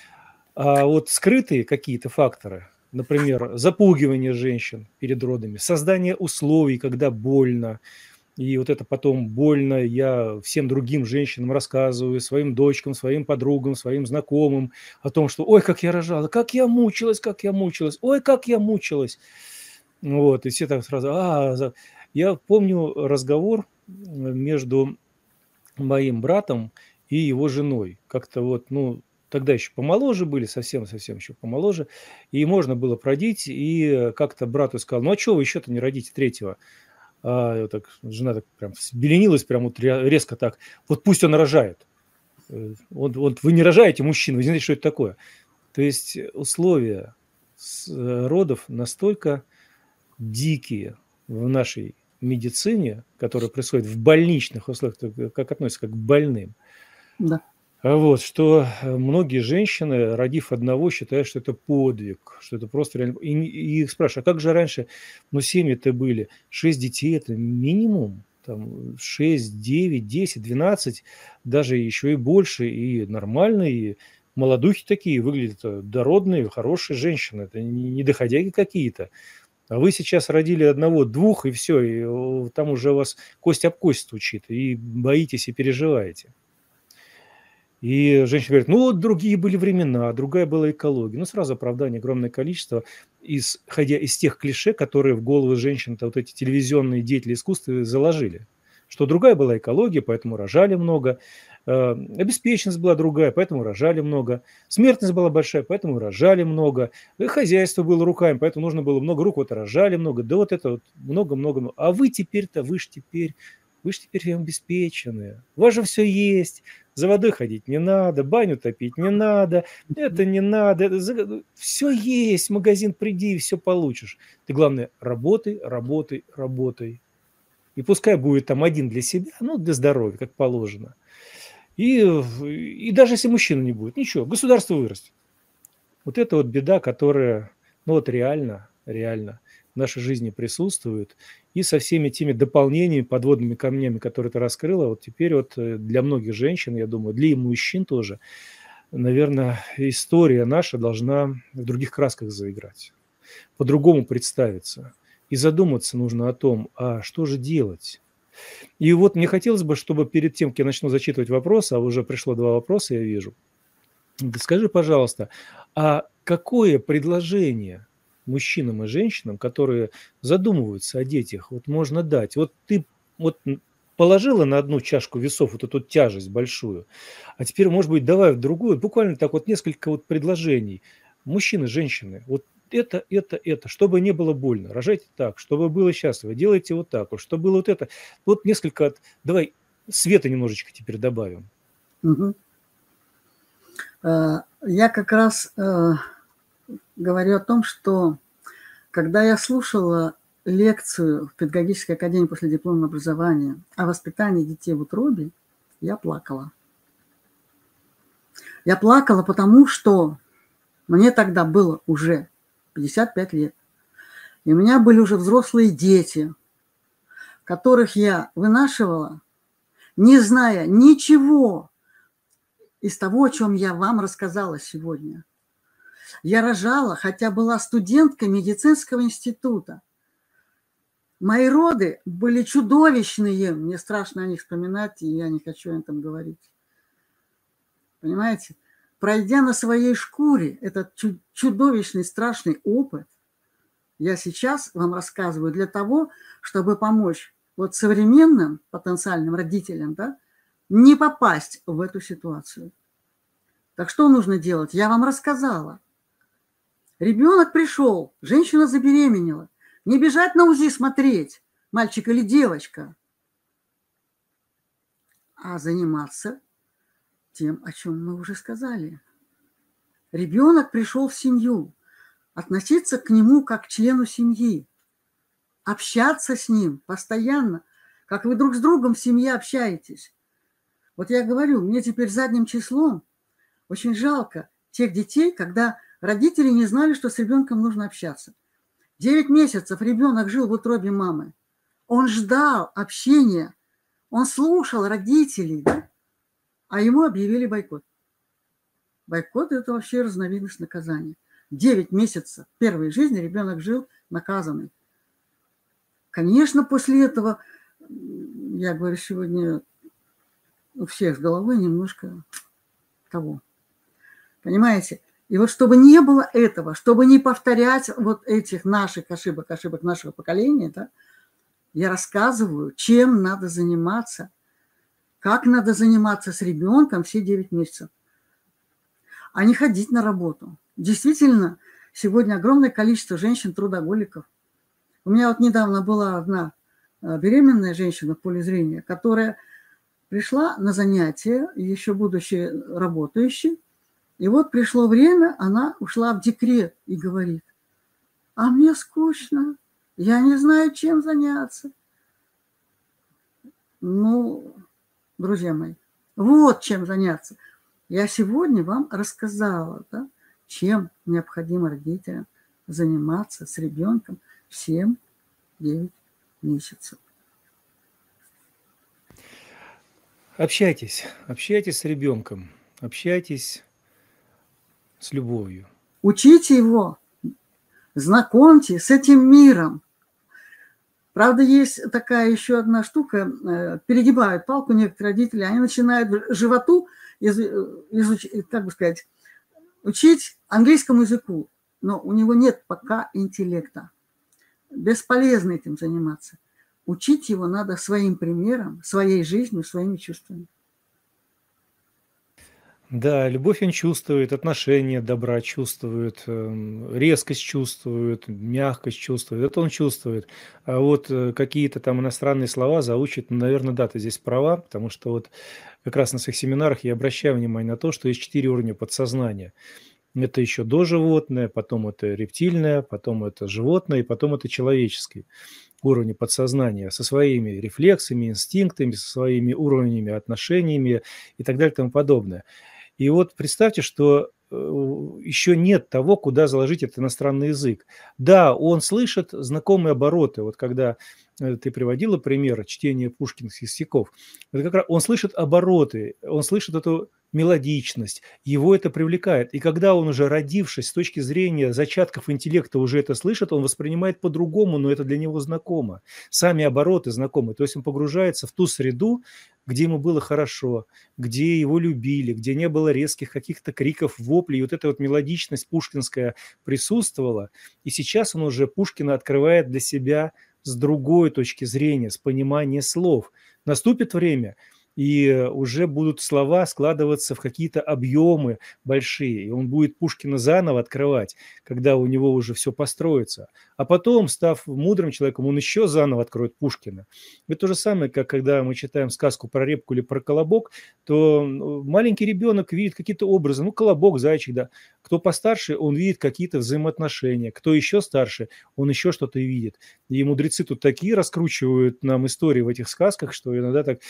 B: А вот скрытые какие-то факторы, например, запугивание женщин перед родами, создание условий, когда больно, и вот это потом больно, я всем другим женщинам рассказываю, своим дочкам, своим подругам, своим знакомым о том, что ой, как я рожала, как я мучилась, как я мучилась, ой, как я мучилась. Вот, и все так сразу, а, я помню разговор между моим братом и его женой, как-то вот, ну, тогда еще помоложе были, совсем-совсем еще помоложе, и можно было продить, и как-то брату сказал, ну а чего вы еще-то не родите третьего? А так, жена так прям взбеленилась, прям вот резко так, вот пусть он рожает. Вот, вот вы не рожаете мужчин, вы не знаете, что это такое. То есть условия родов настолько дикие в нашей медицине, которые происходят в больничных условиях, как относятся как к больным. Да. Вот, что многие женщины, родив одного, считают, что это подвиг, что это просто реально... И, и их спрашивают, а как же раньше, ну, семьи-то были, шесть детей, это минимум, там, шесть, девять, десять, двенадцать, даже еще и больше, и нормальные, и молодухи такие, выглядят дородные, хорошие женщины, это не доходяги какие-то. А вы сейчас родили одного, двух, и все, и там уже у вас кость об кость стучит, и боитесь, и переживаете. И женщина говорит, ну вот другие были времена, другая была экология. Ну сразу оправдание огромное количество, исходя из тех клише, которые в головы женщин-то вот эти телевизионные деятели искусства заложили. Что другая была экология, поэтому рожали много. Э, обеспеченность была другая, поэтому рожали много. Смертность была большая, поэтому рожали много. И хозяйство было руками, поэтому нужно было много рук, вот рожали много. Да вот это вот много-много. А вы теперь-то, вы ж теперь... Вы же теперь обеспеченные, у вас же все есть, за водой ходить не надо, баню топить не надо, это не надо, это... все есть, в магазин приди и все получишь. Ты, главное, работай, работай, работай. И пускай будет там один для себя, ну, для здоровья, как положено. И, и даже если мужчина не будет, ничего, государство вырастет. Вот это вот беда, которая, ну вот реально, реально в нашей жизни присутствует. И со всеми теми дополнениями, подводными камнями, которые ты раскрыла, вот теперь вот для многих женщин, я думаю, для и мужчин тоже, наверное, история наша должна в других красках заиграть, по-другому представиться. И задуматься нужно о том, а что же делать? И вот мне хотелось бы, чтобы перед тем, как я начну зачитывать вопросы, а уже пришло два вопроса, я вижу. Да скажи, пожалуйста, а какое предложение мужчинам и женщинам, которые задумываются о детях, вот можно дать? Вот ты вот положила на одну чашку весов вот эту тяжесть большую, а теперь, может быть, давай в другую, буквально так вот несколько вот предложений. Мужчины, женщины, вот это, это, это, чтобы не было больно, рожайте так, чтобы было счастливо, делайте вот так вот, чтобы было вот это. Вот несколько, давай света немножечко теперь добавим.
C: Угу. Я как раз э, говорю о том, что когда я слушала лекцию в педагогической академии после дипломного образования о воспитании детей в утробе, я плакала. Я плакала, потому что мне тогда было уже пятьдесят пять лет. И у меня были уже взрослые дети, которых я вынашивала, не зная ничего из того, о чем я вам рассказала сегодня. Я рожала, хотя была студенткой медицинского института. Мои роды были чудовищные. Мне страшно о них вспоминать, и я не хочу о этом говорить. Понимаете? Пройдя на своей шкуре этот чудовищный, страшный опыт, я сейчас вам рассказываю для того, чтобы помочь вот современным потенциальным родителям, да, не попасть в эту ситуацию. Так что нужно делать? Я вам рассказала. Ребенок пришел, женщина забеременела. Не бежать на УЗИ смотреть, мальчик или девочка, а заниматься тем, о чем мы уже сказали. Ребенок пришел в семью, относиться к нему как к члену семьи, общаться с ним постоянно, как вы друг с другом в семье общаетесь. Вот я говорю, мне теперь задним числом очень жалко тех детей, когда родители не знали, что с ребенком нужно общаться. Девять месяцев ребенок жил в утробе мамы. Он ждал общения, он слушал родителей, да? А ему объявили бойкот. Бойкот – это вообще разновидность наказания. Девять месяцев первой жизни ребенок жил наказанный. Конечно, после этого, я говорю, сегодня у всех с головой немножко того. Понимаете? И вот чтобы не было этого, чтобы не повторять вот этих наших ошибок, ошибок нашего поколения, да, я рассказываю, чем надо заниматься, как надо заниматься с ребенком все девять месяцев, а не ходить на работу. Действительно, сегодня огромное количество женщин-трудоголиков. У меня вот недавно была одна беременная женщина в поле зрения, которая пришла на занятия, еще будучи работающей, и вот пришло время, она ушла в декрет и говорит: а мне скучно, я не знаю, чем заняться. Ну, друзья мои, вот чем заняться. Я сегодня вам рассказала, да, чем необходимо родителям заниматься с ребенком в семь-девять месяцев.
B: Общайтесь, общайтесь с ребенком, общайтесь с любовью.
C: Учите его, знакомьте с этим миром. Правда, есть такая еще одна штука, перегибают палку некоторые родители, они начинают животу изучить, как бы сказать, учить английскому языку, но у него нет пока интеллекта. Бесполезно этим заниматься. Учить его надо своим примером, своей жизнью, своими чувствами.
B: Да, любовь он чувствует, отношения добра чувствует, резкость чувствует, мягкость чувствует. Это он чувствует. А вот какие-то там иностранные слова заучит, ну, наверное, да, ты здесь права, потому что вот как раз на своих семинарах я обращаю внимание на то, что есть четыре уровня подсознания. Это еще доживотное, потом это рептильное, потом это животное, и потом это человеческое. Уровни подсознания со своими рефлексами, инстинктами, со своими уровнями, отношениями и так далее и тому подобное. И вот представьте, что еще нет того, куда заложить этот иностранный язык. Да, он слышит знакомые обороты. Вот когда ты приводила пример чтения пушкинских стихов, это как раз он слышит обороты, он слышит эту мелодичность, его это привлекает. И когда он уже родившись с точки зрения зачатков интеллекта уже это слышит, он воспринимает по-другому, но это для него знакомо. Сами обороты знакомы. То есть он погружается в ту среду, где ему было хорошо, где его любили, где не было резких каких-то криков, воплей. И вот эта вот мелодичность пушкинская присутствовала. И сейчас он уже Пушкина открывает для себя с другой точки зрения, с понимания слов. Наступит время, и уже будут слова складываться в какие-то объемы большие, и он будет Пушкина заново открывать, когда у него уже все построится. А потом, став мудрым человеком, он еще заново откроет Пушкина. Это то же самое, как когда мы читаем сказку про репку или про колобок, то маленький ребенок видит какие-то образы, ну, колобок, зайчик, да. Кто постарше, он видит какие-то взаимоотношения, кто еще старше, он еще что-то видит. И мудрецы тут такие раскручивают нам истории в этих сказках, что иногда так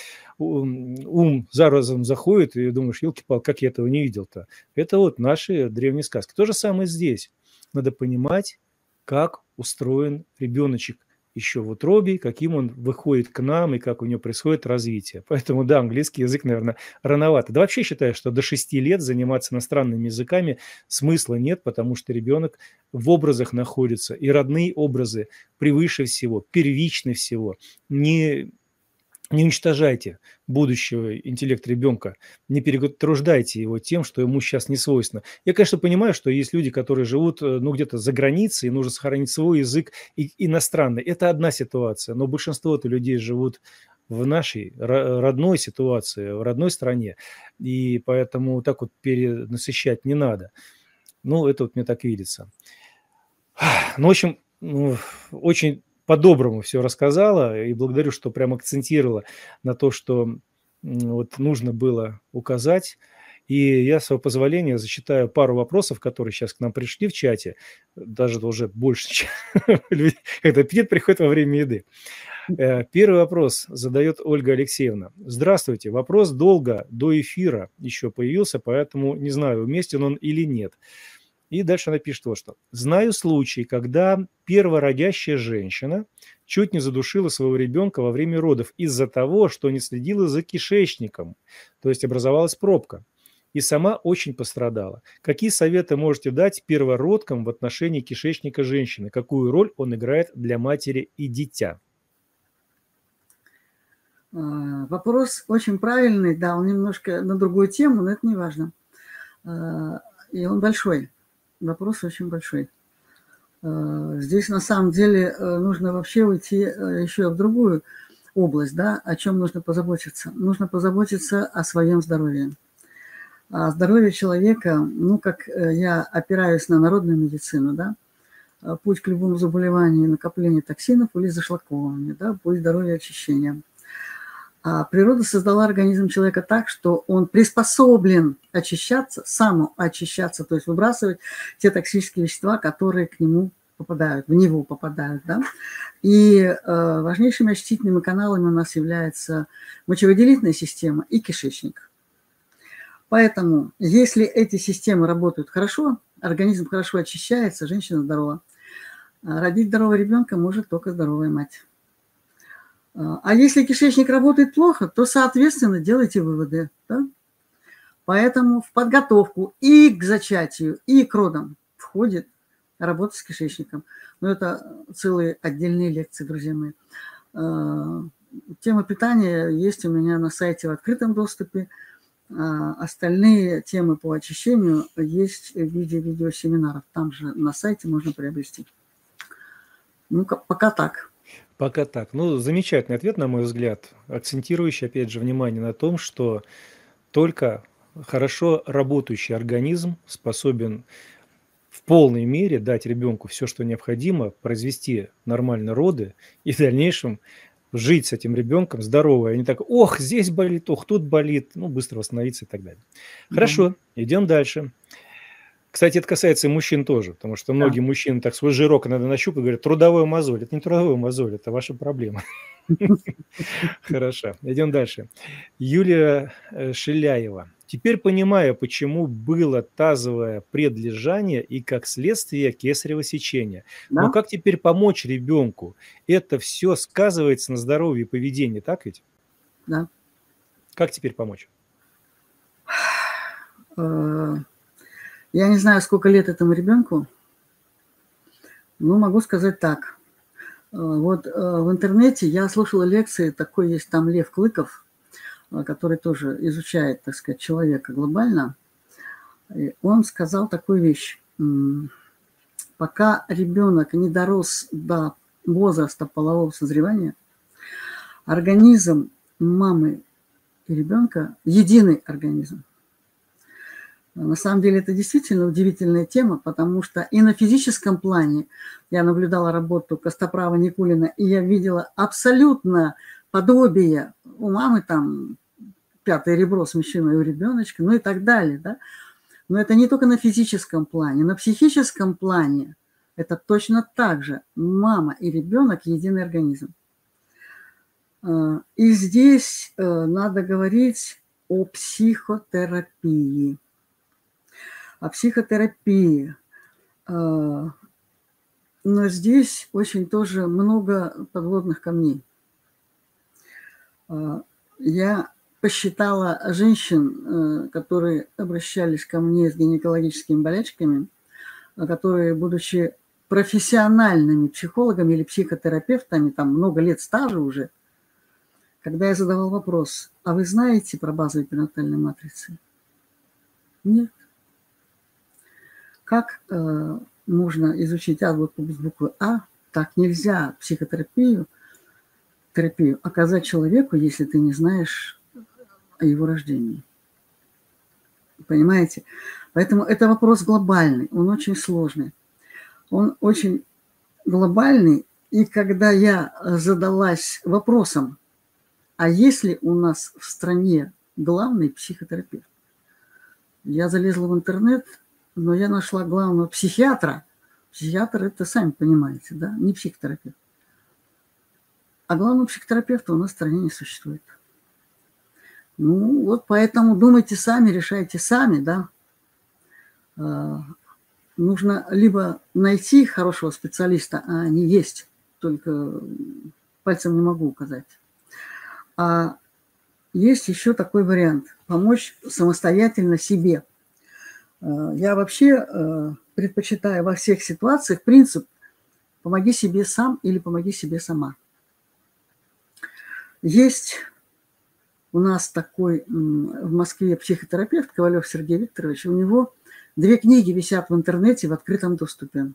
B: ум за разум заходит, и думаешь, елки-палки, как я этого не видел-то. Это вот наши древние сказки. То же самое здесь. Надо понимать, как устроен ребеночек еще в утробе, каким он выходит к нам и как у него происходит развитие. Поэтому, да, английский язык, наверное, рановато. Да вообще считаю, что до шести лет заниматься иностранными языками смысла нет, потому что ребенок в образах находится, и родные образы превыше всего, первичны всего. Не... Не уничтожайте будущего интеллекта ребенка, не перетруждайте его тем, что ему сейчас не свойственно. Я, конечно, понимаю, что есть люди, которые живут ну, где-то за границей, и нужно сохранить свой язык и иностранный. Это одна ситуация, но большинство-то людей живут в нашей родной ситуации, в родной стране, и поэтому так вот перенасыщать не надо. Ну, это вот мне так видится. Ну, в общем, ну, очень... по-доброму все рассказала, и благодарю, что прям акцентировала на то, что вот нужно было указать. И я, с своего позволения, зачитаю пару вопросов, которые сейчас к нам пришли в чате, даже уже больше, чем это аппетит приходит во время еды. Первый вопрос задает Ольга Алексеевна. Здравствуйте, вопрос долго до эфира еще появился, поэтому не знаю, уместен он или нет. И дальше она пишет вот что. Знаю случай, когда первородящая женщина чуть не задушила своего ребенка во время родов из-за того, что не следила за кишечником, то есть образовалась пробка, и сама очень пострадала. Какие советы можете дать первородкам в отношении кишечника женщины? Какую роль он играет для матери и дитя?
C: Вопрос очень правильный, да, он немножко на другую тему, но это не важно. И он большой. Вопрос очень большой. Здесь на самом деле нужно вообще уйти еще в другую область, да, о чем нужно позаботиться. Нужно позаботиться о своем здоровье. О здоровье человека, ну, как я опираюсь на народную медицину, да, путь к любому заболеванию, накоплению токсинов или зашлаковывания, да, путь здоровья очищения. А природа создала организм человека так, что он приспособлен очищаться, самоочищаться, то есть выбрасывать те токсические вещества, которые к нему попадают, в него попадают. Да? И э, важнейшими очистительными каналами у нас является мочевыделительная система и кишечник. Поэтому, если эти системы работают хорошо, организм хорошо очищается, женщина здорова. Родить здорового ребенка может только здоровая мать. А если кишечник работает плохо, то, соответственно, делайте выводы. Да? Поэтому в подготовку и к зачатию, и к родам входит работа с кишечником. Но это целые отдельные лекции, друзья мои. Тема питания есть у меня на сайте в открытом доступе. Остальные темы по очищению есть в виде видеосеминаров. Там же на сайте можно приобрести. Ну, пока так.
B: Пока так. Ну, замечательный ответ, на мой взгляд, акцентирующий, опять же, внимание на том, что только хорошо работающий организм способен в полной мере дать ребенку все, что необходимо, произвести нормально роды и в дальнейшем жить с этим ребенком здорово. А не так, ох, здесь болит, ох, тут болит, ну, быстро восстановиться и так далее. Хорошо, да. Идем дальше. Кстати, это касается и мужчин тоже, потому что многие да. мужчины так свой жирок иногда нащупают и говорят, трудовой мозоль. Это не трудовой мозоль, это ваша проблема. Хорошо, идем дальше. Юлия Шиляева. Теперь понимаю, почему было тазовое предлежание и, как следствие, кесарево сечение. Но
C: Да?
B: как теперь помочь ребенку? Это все сказывается на здоровье и поведении, так ведь?
C: Да.
B: Как теперь помочь?
C: Э, Я не знаю, сколько лет этому ребенку, но могу сказать так. Э, Вот э, в интернете я слушала лекции, такой есть там Лев Клыков, э, который тоже изучает, так сказать, человека глобально. И он сказал такую вещь. М, Пока ребенок не дорос до возраста полового созревания, организм мамы и ребенка единый организм. На самом деле это действительно удивительная тема, потому что и на физическом плане я наблюдала работу Костоправа Никулина, и я видела абсолютно подобие у мамы, там пятое ребро смещено у ребеночка, ну и так далее. Да? Но это не только на физическом плане, на психическом плане это точно так же. Мама и ребенок – единый организм. И здесь надо говорить о психотерапии. О психотерапии. Но здесь очень тоже много подводных камней. Я посчитала женщин, которые обращались ко мне с гинекологическими болячками, которые, будучи профессиональными психологами или психотерапевтами, там много лет стажа уже, когда я задавал вопрос, а вы знаете про базовые перинатальные матрицы? Нет. Как э, можно изучить азбуку без буквы А? Так нельзя психотерапию терапию оказать человеку, если ты не знаешь о его рождении. Понимаете? Поэтому это вопрос глобальный, он очень сложный. Он очень глобальный, и когда я задалась вопросом, а есть ли у нас в стране главный психотерапевт? Я залезла в интернет, но я нашла главного психиатра. Психиатр – это, сами понимаете, да, не психотерапевт. А главного психотерапевта у нас в стране не существует. Ну, вот поэтому думайте сами, решайте сами, да. Нужно либо найти хорошего специалиста, а они есть, только пальцем не могу указать. А есть еще такой вариант – помочь самостоятельно себе. Я вообще предпочитаю во всех ситуациях принцип «помоги себе сам» или «помоги себе сама». Есть у нас такой в Москве психотерапевт Ковалев Сергей Викторович, у него две книги висят в интернете в открытом доступе.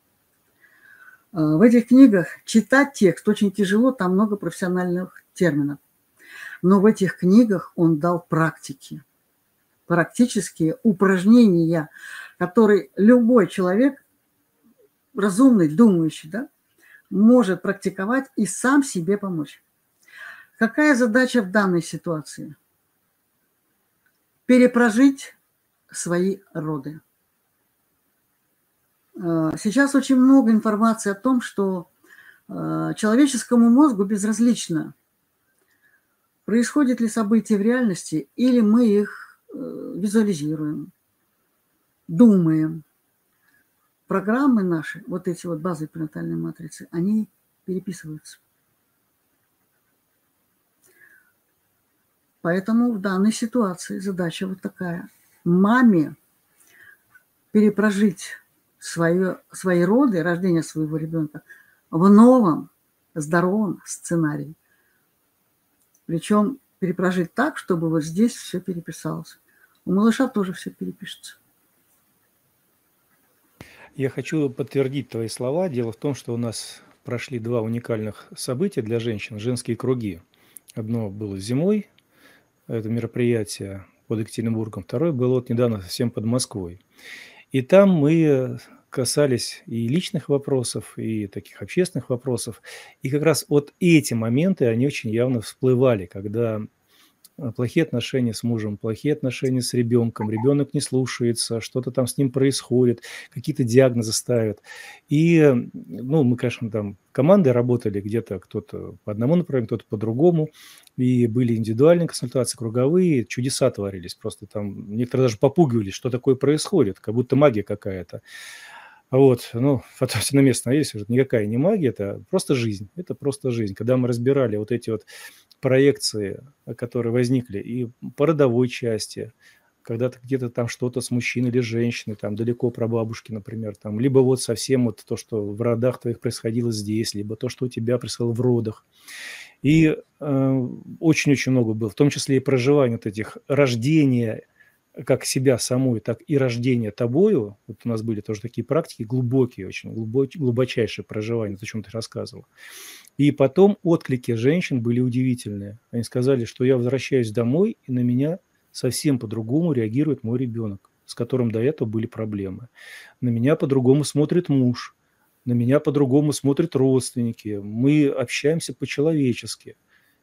C: В этих книгах читать текст очень тяжело, там много профессиональных терминов. Но в этих книгах он дал практики, практические упражнения, которые любой человек, разумный, думающий, да, может практиковать и сам себе помочь. Какая задача в данной ситуации? Перепрожить свои роды. Сейчас очень много информации о том, что человеческому мозгу безразлично, происходит ли событие в реальности, или мы их визуализируем, думаем. Программы наши, вот эти вот базовые перинатальные матрицы, они переписываются. Поэтому в данной ситуации задача вот такая. Маме перепрожить свое, свои роды, рождение своего ребенка в новом, здоровом сценарии. Причем перепрожить так, чтобы вот здесь все переписалось. У малыша тоже все перепишется.
B: Я хочу подтвердить твои слова. Дело в том, что у нас прошли два уникальных события для женщин, женские круги. Одно было зимой, это мероприятие под Екатеринбургом, второе было вот недавно совсем под Москвой. И там мы касались и личных вопросов, и таких общественных вопросов. И как раз вот эти моменты, они очень явно всплывали, когда плохие отношения с мужем, плохие отношения с ребенком, ребенок не слушается, что-то там с ним происходит, какие-то диагнозы ставят. И, ну, мы, конечно, там командой работали, где-то кто-то по одному направлению, кто-то по другому, и были индивидуальные консультации, круговые, чудеса творились, просто там некоторые даже попугивались, что такое происходит, как будто магия какая-то. Вот, ну, потом все на место становились, уже никакая не магия, это просто жизнь, это просто жизнь. Когда мы разбирали вот эти вот проекции, которые возникли и по родовой части, когда-то где-то там что-то с мужчиной или женщиной, там далеко про бабушки, например, там, либо вот совсем вот то, что в родах твоих происходило здесь, либо то, что у тебя происходило в родах. И э, очень-очень много было, в том числе и проживание вот этих рождения, как себя самой, так и рождение тобою. Вот у нас были тоже такие практики глубокие, очень глубокие, глубочайшие проживания, о чем ты рассказывал. И потом отклики женщин были удивительные. Они сказали, что я возвращаюсь домой, и на меня совсем по-другому реагирует мой ребенок, с которым до этого были проблемы. На меня по-другому смотрит муж, на меня по-другому смотрят родственники. Мы общаемся по-человечески.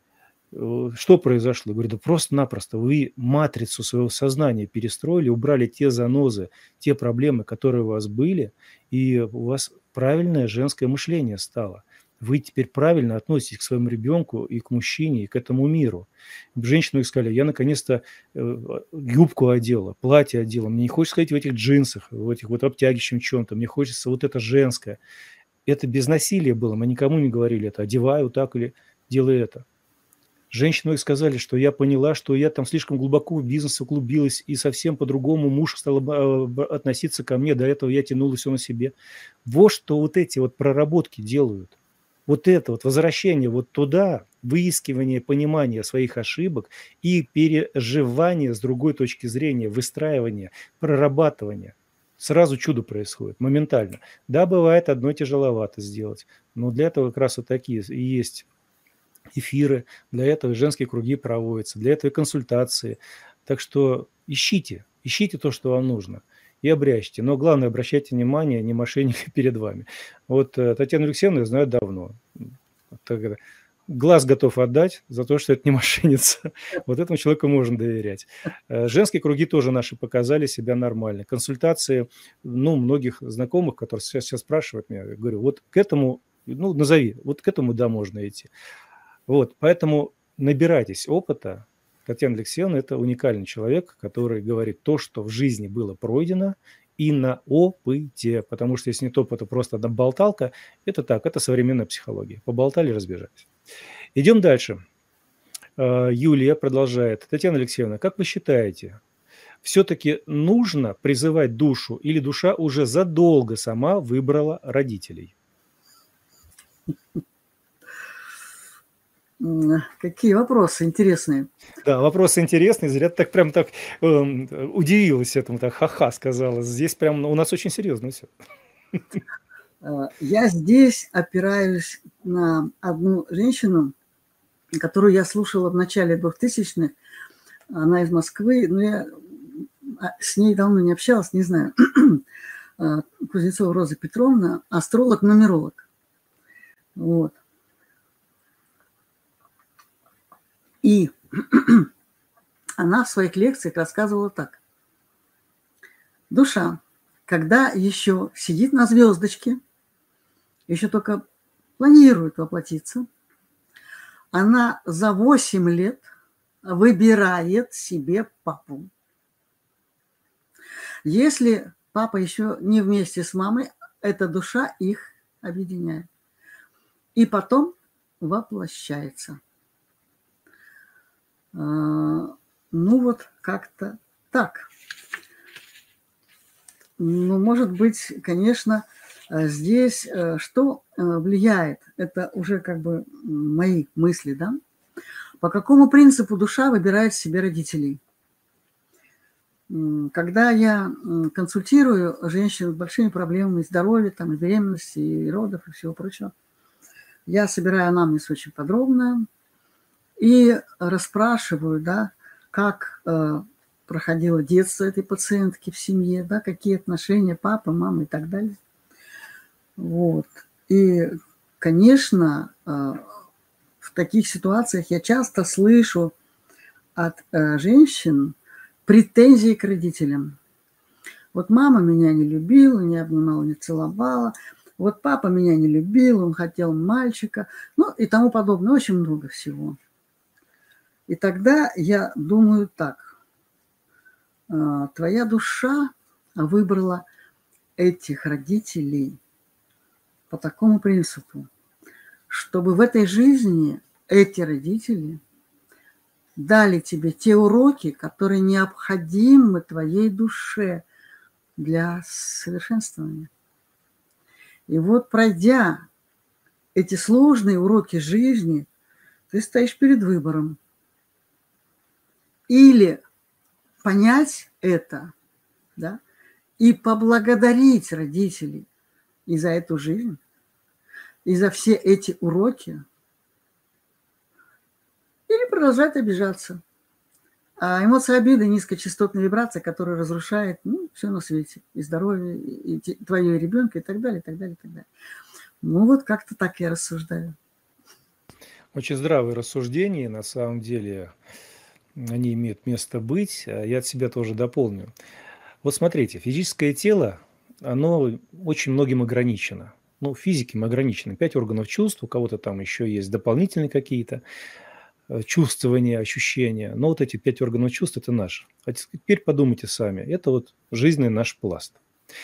B: Что произошло? Я говорю, да просто-напросто вы матрицу своего сознания перестроили, убрали те занозы, те проблемы, которые у вас были, и у вас правильное женское мышление стало. Вы теперь правильно относитесь к своему ребенку и к мужчине, и к этому миру. Женщины сказали, я наконец-то юбку одела, платье одела, мне не хочется ходить в этих джинсах, в этих вот обтягивающем чем-то, мне хочется вот это женское. Это без насилия было, мы никому не говорили это, одевай вот так или делай это. Женщины сказали, что я поняла, что я там слишком глубоко в бизнес углубилась, и совсем по-другому муж стал относиться ко мне, до этого я тянула все на себе. Вот что вот эти вот проработки делают. Вот это вот возвращение вот туда, выискивание понимания своих ошибок и переживание с другой точки зрения, выстраивание, прорабатывание. Сразу чудо происходит, моментально. Да, бывает одно тяжеловато сделать, но для этого как раз вот такие и есть эфиры, для этого и женские круги проводятся, для этого и консультации. Так что ищите, ищите то, что вам нужно, и обрящите. Но главное, обращайте внимание, не мошенники перед вами. Вот Татьяну Алексеевну я знаю давно. Так, глаз готов отдать за то, что это не мошенница. Вот этому человеку можно доверять. Женские круги тоже наши показали себя нормально. Консультации, ну, многих знакомых, которые сейчас, сейчас спрашивают меня, я говорю, вот к этому, ну, назови, вот к этому, да, можно идти. Вот, поэтому набирайтесь опыта. Татьяна Алексеевна – это уникальный человек, который говорит то, что в жизни было пройдено, и на опыте. Потому что если нет опыта, просто одна болталка, это так, это современная психология. Поболтали, разбежались. Идем дальше. Юлия продолжает. Татьяна Алексеевна, как вы считаете, все-таки нужно призывать душу, или душа уже задолго сама выбрала родителей?
C: Какие вопросы интересные.
B: Да, вопросы интересные. Зря ты так прям так э, удивилась этому, так ха-ха сказала. Здесь прям у нас очень серьезно все.
C: Я здесь опираюсь на одну женщину, которую я слушала в начале двухтысячных. Она из Москвы, но я с ней давно не общалась, не знаю. Кузнецова Роза Петровна, астролог-нумеролог. Вот. И она в своих лекциях рассказывала так. Душа, когда еще сидит на звездочке, еще только планирует воплотиться, она за восемь лет выбирает себе папу. Если папа еще не вместе с мамой, эта душа их объединяет. И потом воплощается. Ну вот как-то так. Ну, может быть, конечно, здесь что влияет? Это уже как бы мои мысли, да? По какому принципу душа выбирает себе родителей? Когда я консультирую женщин с большими проблемами здоровья, там, и беременности, и родов, и всего прочего, я собираю анамнез очень подробно, и расспрашиваю, да, как э, проходило детство этой пациентки в семье, да, какие отношения папа, мама и так далее. Вот. И, конечно, э, в таких ситуациях я часто слышу от э, женщин претензии к родителям. Вот мама меня не любила, не обнимала, не целовала. Вот папа меня не любил, он хотел мальчика. Ну и тому подобное. Очень много всего. И тогда я думаю так. Э, твоя душа выбрала этих родителей по такому принципу, чтобы в этой жизни эти родители дали тебе те уроки, которые необходимы твоей душе для совершенствования. И вот, пройдя эти сложные уроки жизни, ты стоишь перед выбором. Или понять это, да, и поблагодарить родителей и за эту жизнь, и за все эти уроки, или продолжать обижаться. А эмоция обиды – низкочастотная вибрация, которая разрушает, ну, все на свете. И здоровье, и твое, и ребенка, и так далее, и так далее, и так далее. Ну, вот как-то так я рассуждаю.
B: Очень здравые рассуждения, на самом деле, они имеют место быть. Я от себя тоже дополню. Вот смотрите, физическое тело, оно очень многим ограничено. Ну, физикой ограничено. Пять органов чувств, у кого-то там еще есть дополнительные какие-то чувствования, ощущения. Но вот эти пять органов чувств – это наш. А теперь подумайте сами. Это вот жизненный наш пласт.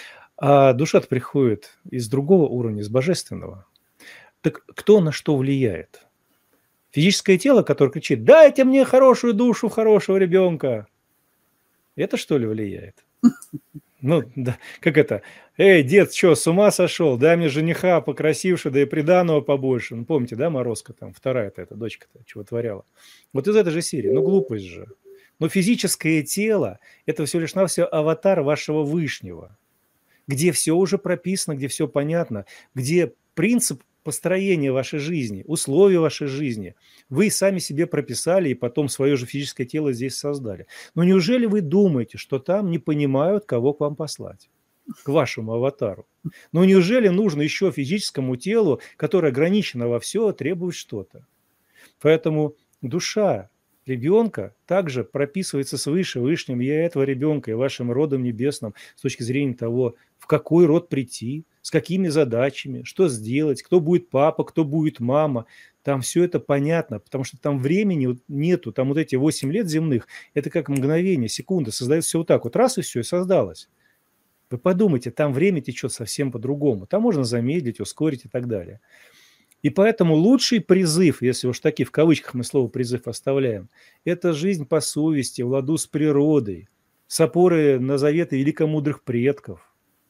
B: А душа-то приходит из другого уровня, из божественного. Так кто на что влияет? Физическое тело, которое кричит: «Дайте мне хорошую душу, хорошего ребенка». Это что ли влияет? Ну, да, как это? Эй, дед, что, с ума сошел? Дай мне жениха покрасивше, да и приданого побольше. Ну, помните, да, Морозко там, вторая-то эта дочка-то, чего творяла? Вот из этой же серии. Ну, глупость же. Но физическое тело – это всего лишь навсего аватар вашего Вышнего, где все уже прописано, где все понятно, где принцип построения вашей жизни, условия вашей жизни вы сами себе прописали и потом свое же физическое тело здесь создали. Но неужели вы думаете, что там не понимают, кого к вам послать? К вашему аватару? Ну неужели нужно еще физическому телу, которое ограничено во все, требовать что-то? Поэтому душа ребенка также прописывается свыше, Вышним «Я» этого ребенка и вашим родом небесным с точки зрения того, в какой род прийти, с какими задачами, что сделать, кто будет папа, кто будет мама. Там все это понятно, потому что там времени нету, там вот эти восемь лет земных, это как мгновение, секунда, создается все вот так вот, раз и все, и создалось. Вы подумайте, там время течет совсем по-другому, там можно замедлить, ускорить и так далее. И поэтому лучший призыв, если уж таки в кавычках мы слово «призыв» оставляем, это жизнь по совести, в ладу с природой, с опорой на заветы великомудрых предков.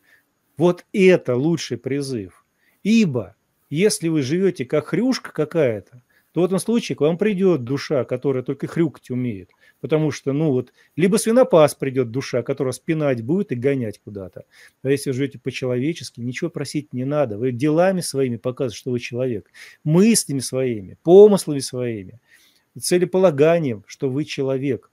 B: Вот это лучший призыв. Ибо если вы живете как хрюшка какая-то, то в этом случае к вам придет душа, которая только хрюкать умеет. Потому что, ну вот, либо свинопас придет душа, которая спинать будет и гонять куда-то. А если вы живете по-человечески, ничего просить не надо. Вы делами своими показываете, что вы человек. Мыслями своими, помыслами своими, целеполаганием, что вы человек.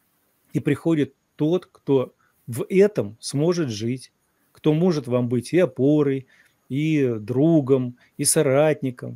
B: И приходит тот, кто в этом сможет жить, кто может вам быть и опорой, и другом, и соратником.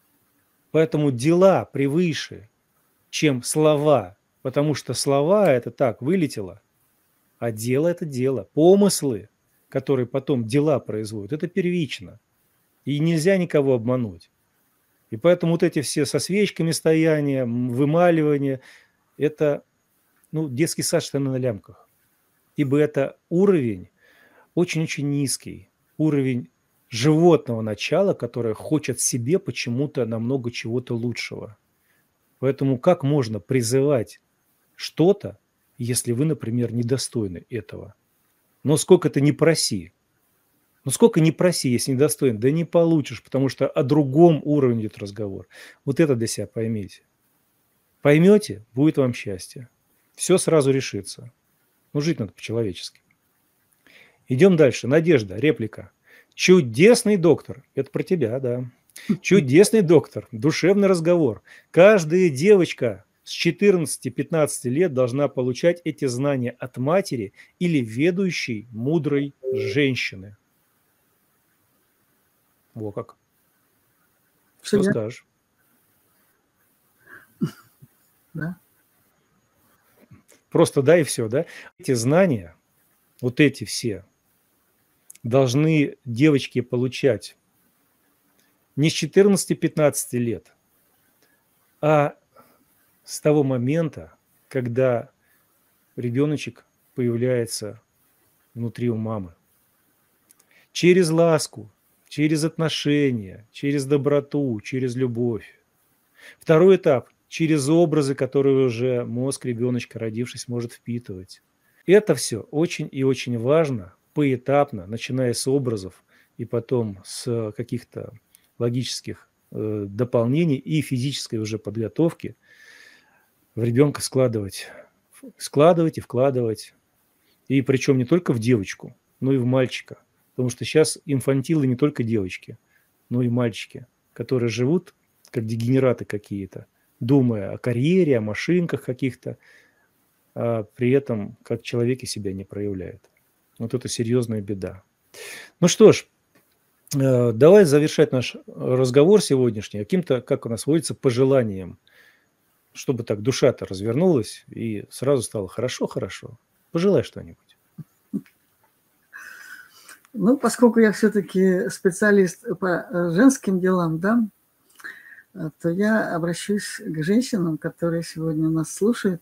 B: Поэтому дела превыше, чем слова, потому что слова – это так, вылетело, а дело – это дело. Помыслы, которые потом дела производят, это первично. И нельзя никого обмануть. И поэтому вот эти все со свечками стояния, вымаливания – это ну, детский сад штаны на лямках. Ибо это уровень очень-очень низкий, уровень животного начала, которое хочет себе почему-то намного чего-то лучшего. Поэтому как можно призывать что-то, если вы, например, недостойны этого? Но сколько ты не проси. Ну сколько не проси, если недостоин, да не получишь, потому что о другом уровне идет разговор. Вот это для себя поймите. Поймете, будет вам счастье. Все сразу решится. Ну жить надо по-человечески. Идем дальше. Надежда, реплика. Чудесный доктор. Это про тебя, да. Чудесный доктор. Душевный разговор. Каждая девочка с четырнадцати-пятнадцати лет должна получать эти знания от матери или ведущей мудрой женщины. Во как. Что
C: Что
B: скажешь?
C: Да.
B: Просто да и все, да? Эти знания, вот эти все, должны девочки получать не с четырнадцати-пятнадцати лет, а с того момента, когда ребеночек появляется внутри у мамы. Через ласку, через отношения, через доброту, через любовь. Второй этап – через образы, которые уже мозг ребеночка, родившись, может впитывать. Это все очень и очень важно, поэтапно, начиная с образов и потом с каких-то логических э, дополнений и физической уже подготовки в ребенка складывать, складывать и вкладывать. И причем не только в девочку, но и в мальчика. Потому что сейчас инфантилы не только девочки, но и мальчики, которые живут как дегенераты какие-то, думая о карьере, о машинках каких-то, а при этом как человеки себя не проявляют. Вот это серьезная беда. Ну что ж, э, давай завершать наш разговор сегодняшний каким-то, как у нас водится, пожеланием, чтобы так душа-то развернулась и сразу стало хорошо-хорошо. Пожелай что-нибудь.
C: Ну, поскольку я все-таки специалист по женским делам, да, то я обращусь к женщинам, которые сегодня нас слушают.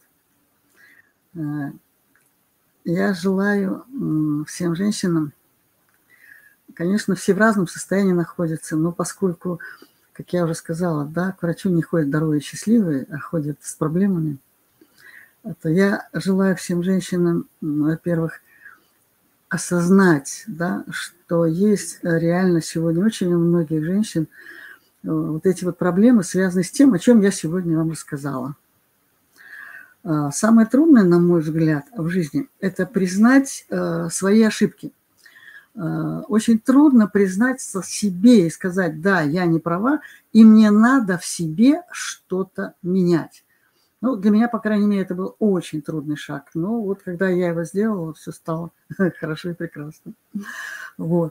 C: Я желаю всем женщинам, конечно, все в разном состоянии находятся, но поскольку, как я уже сказала, да, к врачу не ходят здоровые и счастливые, а ходят с проблемами, то я желаю всем женщинам, во-первых, осознать, да, что есть реально сегодня очень у многих женщин вот эти вот проблемы, связанные с тем, о чем я сегодня вам рассказала. Самое трудное, на мой взгляд, в жизни – это признать свои ошибки. Очень трудно признаться себе и сказать: да, я не права, и мне надо в себе что-то менять. Ну, для меня, по крайней мере, это был очень трудный шаг. Но вот когда я его сделала, все стало хорошо и прекрасно. Вот.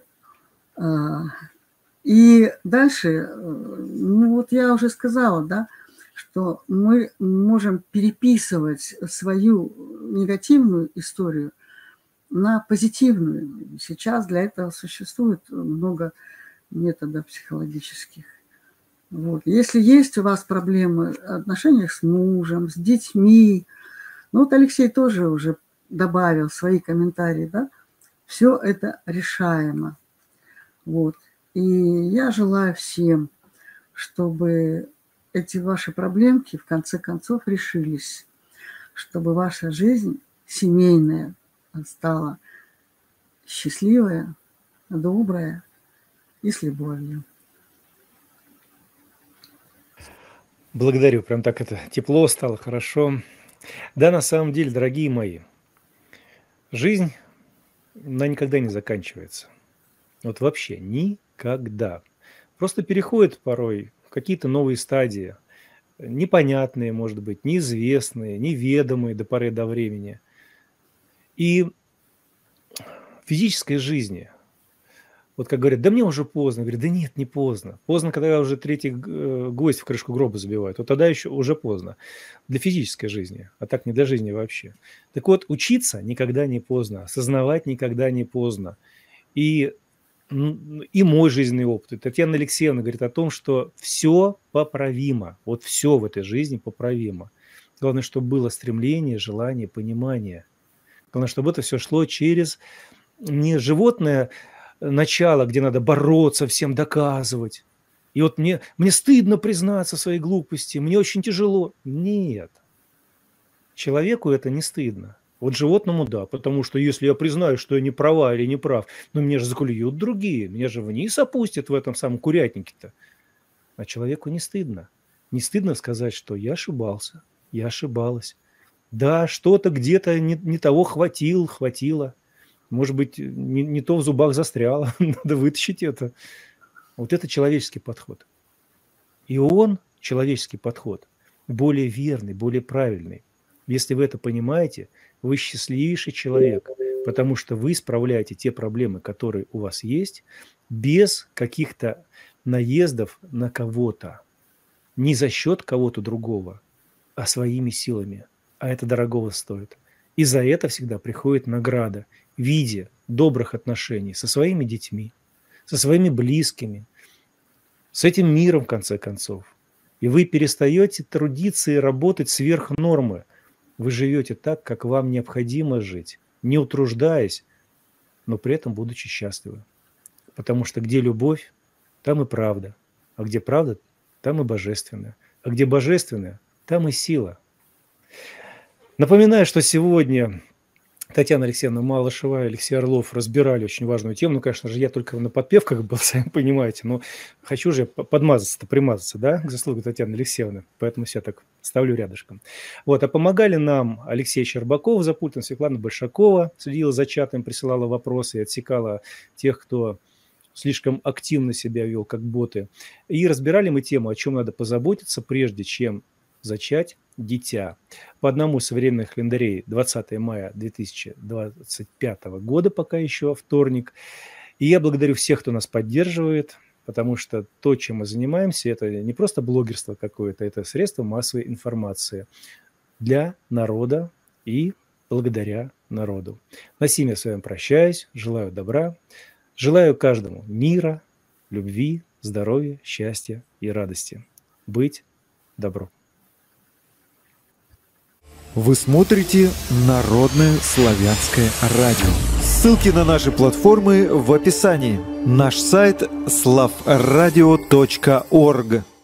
C: И дальше, ну вот я уже сказала, да, что мы можем переписывать свою негативную историю на позитивную. Сейчас для этого существует много методов психологических. Вот. Если есть у вас проблемы в отношениях с мужем, с детьми, ну вот Алексей тоже уже добавил свои комментарии, да, все это решаемо. Вот. И я желаю всем, чтобы эти ваши проблемки в конце концов решились, чтобы ваша жизнь семейная стала счастливая, добрая и с любовью.
B: Благодарю, прям так это тепло стало, хорошо. Да, на самом деле, дорогие мои, жизнь, она никогда не заканчивается. Вот вообще никогда. Просто переходит порой в какие-то новые стадии, непонятные, может быть, неизвестные, неведомые до поры до времени. И в физической жизни, вот как говорят, да мне уже поздно. Говорят, да нет, не поздно. Поздно, когда уже третий гвоздь в крышку гроба забивают. Вот тогда еще уже поздно. Для физической жизни, а так не для жизни вообще. Так вот, учиться никогда не поздно. Осознавать никогда не поздно. И, и мой жизненный опыт. И Татьяна Алексеевна говорит о том, что все поправимо. Вот все в этой жизни поправимо. Главное, чтобы было стремление, желание, понимание. Главное, чтобы это все шло через не животное начало, где надо бороться, всем доказывать. И вот мне, мне стыдно признаться в своей глупости, мне очень тяжело. Нет. Человеку это не стыдно. Вот животному да, потому что если я признаю, что я не права или не прав, но меня же заклюют другие, меня же вниз опустят в этом самом курятнике-то. А человеку не стыдно. Не стыдно сказать, что я ошибался, я ошибалась. Да, что-то где-то не, не того хватил, хватило. Может быть, не, не то в зубах застряло, надо вытащить это. Вот это человеческий подход. И он, человеческий подход, более верный, более правильный. Если вы это понимаете, вы счастливейший человек, потому что вы исправляете те проблемы, которые у вас есть, без каких-то наездов на кого-то. Не за счет кого-то другого, а своими силами. А это дорогого стоит. И за это всегда приходит награда в виде добрых отношений со своими детьми, со своими близкими, с этим миром, в конце концов. И вы перестаете трудиться и работать сверх нормы. Вы живете так, как вам необходимо жить, не утруждаясь, но при этом будучи счастливы. Потому что где любовь, там и правда. А где правда, там и божественное. А где божественное, там и сила. Напоминаю, что сегодня Татьяна Алексеевна Малышева и Алексей Орлов разбирали очень важную тему. Ну, конечно же, я только на подпевках был, сами понимаете, но хочу же подмазаться-то, примазаться, да, к заслуге Татьяны Алексеевны, поэтому все так ставлю рядышком. Вот, а помогали нам Алексей Щербаков за пультом, Светлана Большакова следила за чатом, присылала вопросы и отсекала тех, кто слишком активно себя вел, как боты. И разбирали мы тему, о чем надо позаботиться, прежде чем зачать дитя. По одному из современных календарей двадцатое мая две тысячи двадцать пятого года, пока еще вторник. И я благодарю всех, кто нас поддерживает, потому что то, чем мы занимаемся, это не просто блогерство какое-то, это средство массовой информации для народа и благодаря народу. На сим я с вами прощаюсь, желаю добра, желаю каждому мира, любви, здоровья, счастья и радости. Быть добро.
A: Вы смотрите Народное славянское радио. Ссылки на наши платформы в описании. Наш сайт славрадио точка орг.